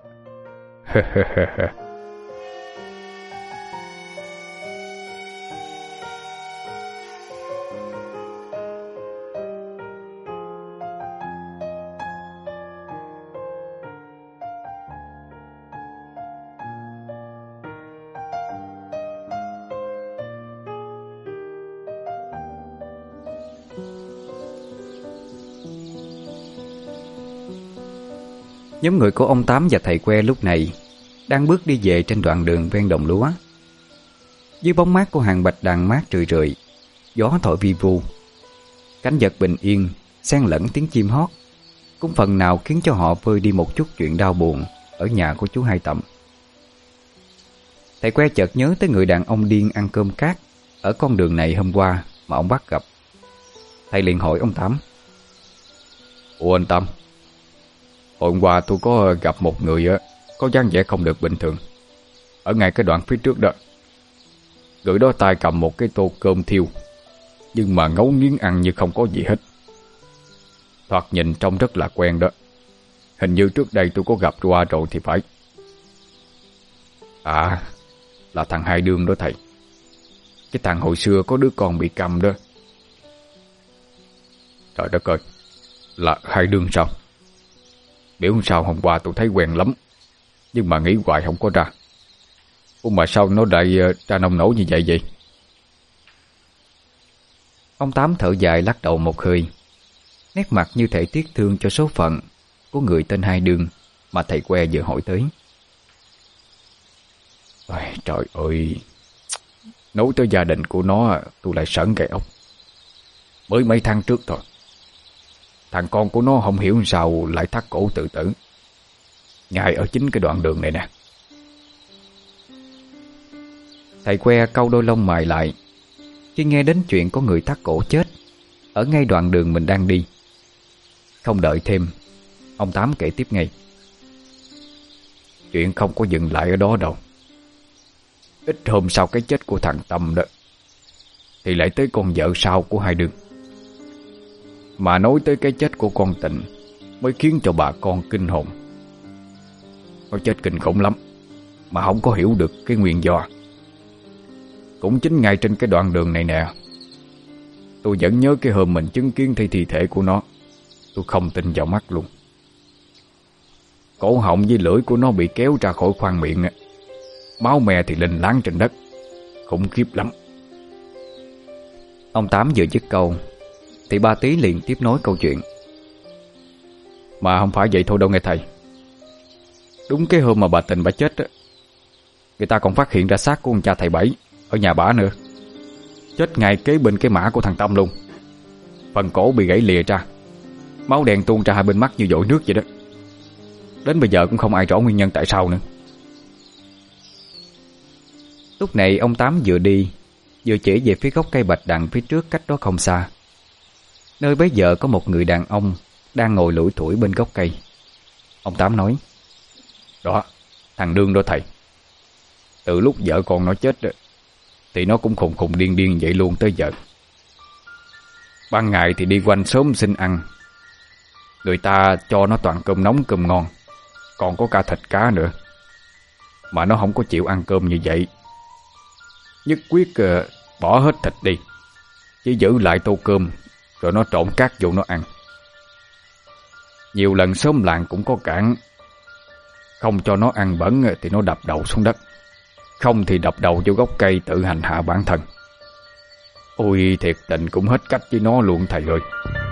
Speaker 1: Nhóm người của ông Tám và thầy Que lúc này đang bước đi về trên đoạn đường ven đồng lúa. Dưới bóng mát của hàng bạch đàn mát rười rượi, gió thổi vi vu, cảnh vật bình yên xen lẫn tiếng chim hót cũng phần nào khiến cho họ vơi đi một chút chuyện đau buồn ở nhà của chú hai Tầm. Thầy Que chợt nhớ tới người đàn ông điên ăn cơm cát ở con đường này hôm qua mà ông bắt gặp. Thầy liền hỏi ông Tám:
Speaker 2: Ủa anh Tâm, hồi hôm qua tôi có gặp một người á, có dáng vẻ không được bình thường ở ngay cái đoạn phía trước đó. Người đó tay cầm một cái tô cơm thiêu, nhưng mà ngấu nghiến ăn như không có gì hết. Thoạt nhìn trông rất là quen đó. Hình như trước đây tôi có gặp qua rồi thì phải. À, là thằng Hai Đương đó thầy. Cái thằng hồi xưa có đứa con bị câm đó. Trời đất ơi, là Hai Đương sao? Biểu sao hôm qua tôi thấy quen lắm, nhưng mà nghĩ hoài không có ra. Ủa mà sao nó lại ra nông nổi như vậy vậy?
Speaker 1: Ông Tám thở dài lắc đầu một hơi, nét mặt như thể tiếc thương cho số phận của người tên Hai Đương mà thầy que vừa hỏi tới.
Speaker 2: Ôi, trời ơi, nói tới gia đình của nó tôi lại sởn gai ốc. Mới mấy tháng trước thôi, thằng con của nó không hiểu sao lại thắt cổ tự tử, ngay ở chính cái đoạn đường này nè.
Speaker 1: Thầy que cau đôi lông mày lại khi nghe đến chuyện có người thắt cổ chết ở ngay đoạn đường mình đang đi. Không đợi thêm, ông Tám kể tiếp ngay.
Speaker 2: Chuyện không có dừng lại ở đó đâu. Ít hôm sau cái chết của thằng Tâm đó thì lại tới con vợ sau của Hai Đương. Mà nói tới cái chết của con Tịnh mới khiến cho bà con kinh hồn. Nó chết kinh khủng lắm, mà không có hiểu được cái nguyên do. Cũng chính ngay trên cái đoạn đường này nè, tôi vẫn nhớ cái hôm mình chứng kiến thấy thi thể của nó. Tôi không tin vào mắt luôn. Cổ họng với lưỡi của nó bị kéo ra khỏi khoang miệng, máu me thì lênh láng trên đất, khủng khiếp lắm.
Speaker 1: Ông Tám vừa dứt câu thì ba Tí liền tiếp nối câu chuyện.
Speaker 2: Mà không phải vậy thôi đâu nghe thầy. Đúng cái hôm mà bà Tình bà chết á, người ta còn phát hiện ra xác của ông cha thầy Bảy ở nhà bả nữa, chết ngay kế bên cái mã của thằng Tâm luôn. Phần cổ bị gãy lìa ra, máu đen tuôn ra hai bên mắt như dội nước vậy đó. Đến bây giờ cũng không ai rõ nguyên nhân tại sao nữa.
Speaker 1: Lúc này ông Tám vừa đi vừa chỉ về phía gốc cây bạch đằng phía trước cách đó không xa, nơi bấy giờ có một người đàn ông đang ngồi lủi thủi bên gốc cây. Ông Tám nói:
Speaker 2: Đó, thằng Đương đó thầy. Từ lúc vợ con nó chết thì nó cũng khùng khùng điên điên vậy luôn tới giờ. Ban ngày thì đi quanh xóm xin ăn, người ta cho nó toàn cơm nóng cơm ngon, còn có cả thịt cá nữa. Mà nó không có chịu ăn cơm như vậy, nhất quyết uh, bỏ hết thịt đi, chỉ giữ lại tô cơm, rồi nó trộn cát vô nó ăn. Nhiều lần xóm làng cũng có cản, không cho nó ăn bẩn thì nó đập đầu xuống đất, không thì đập đầu vô gốc cây tự hành hạ bản thân. Ôi thiệt tình cũng hết cách với nó luôn thầy ơi.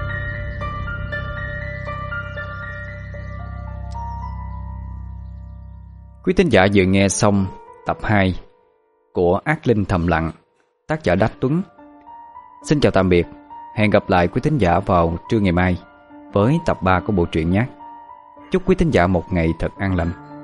Speaker 1: Quý thính giả vừa nghe xong tập hai của Ác Linh Thầm Lặng, tác giả Đắc Tuấn. Xin chào tạm biệt, hẹn gặp lại quý thính giả vào trưa ngày mai với tập ba của bộ truyện nhé. Chúc quý thính giả một ngày thật an lành.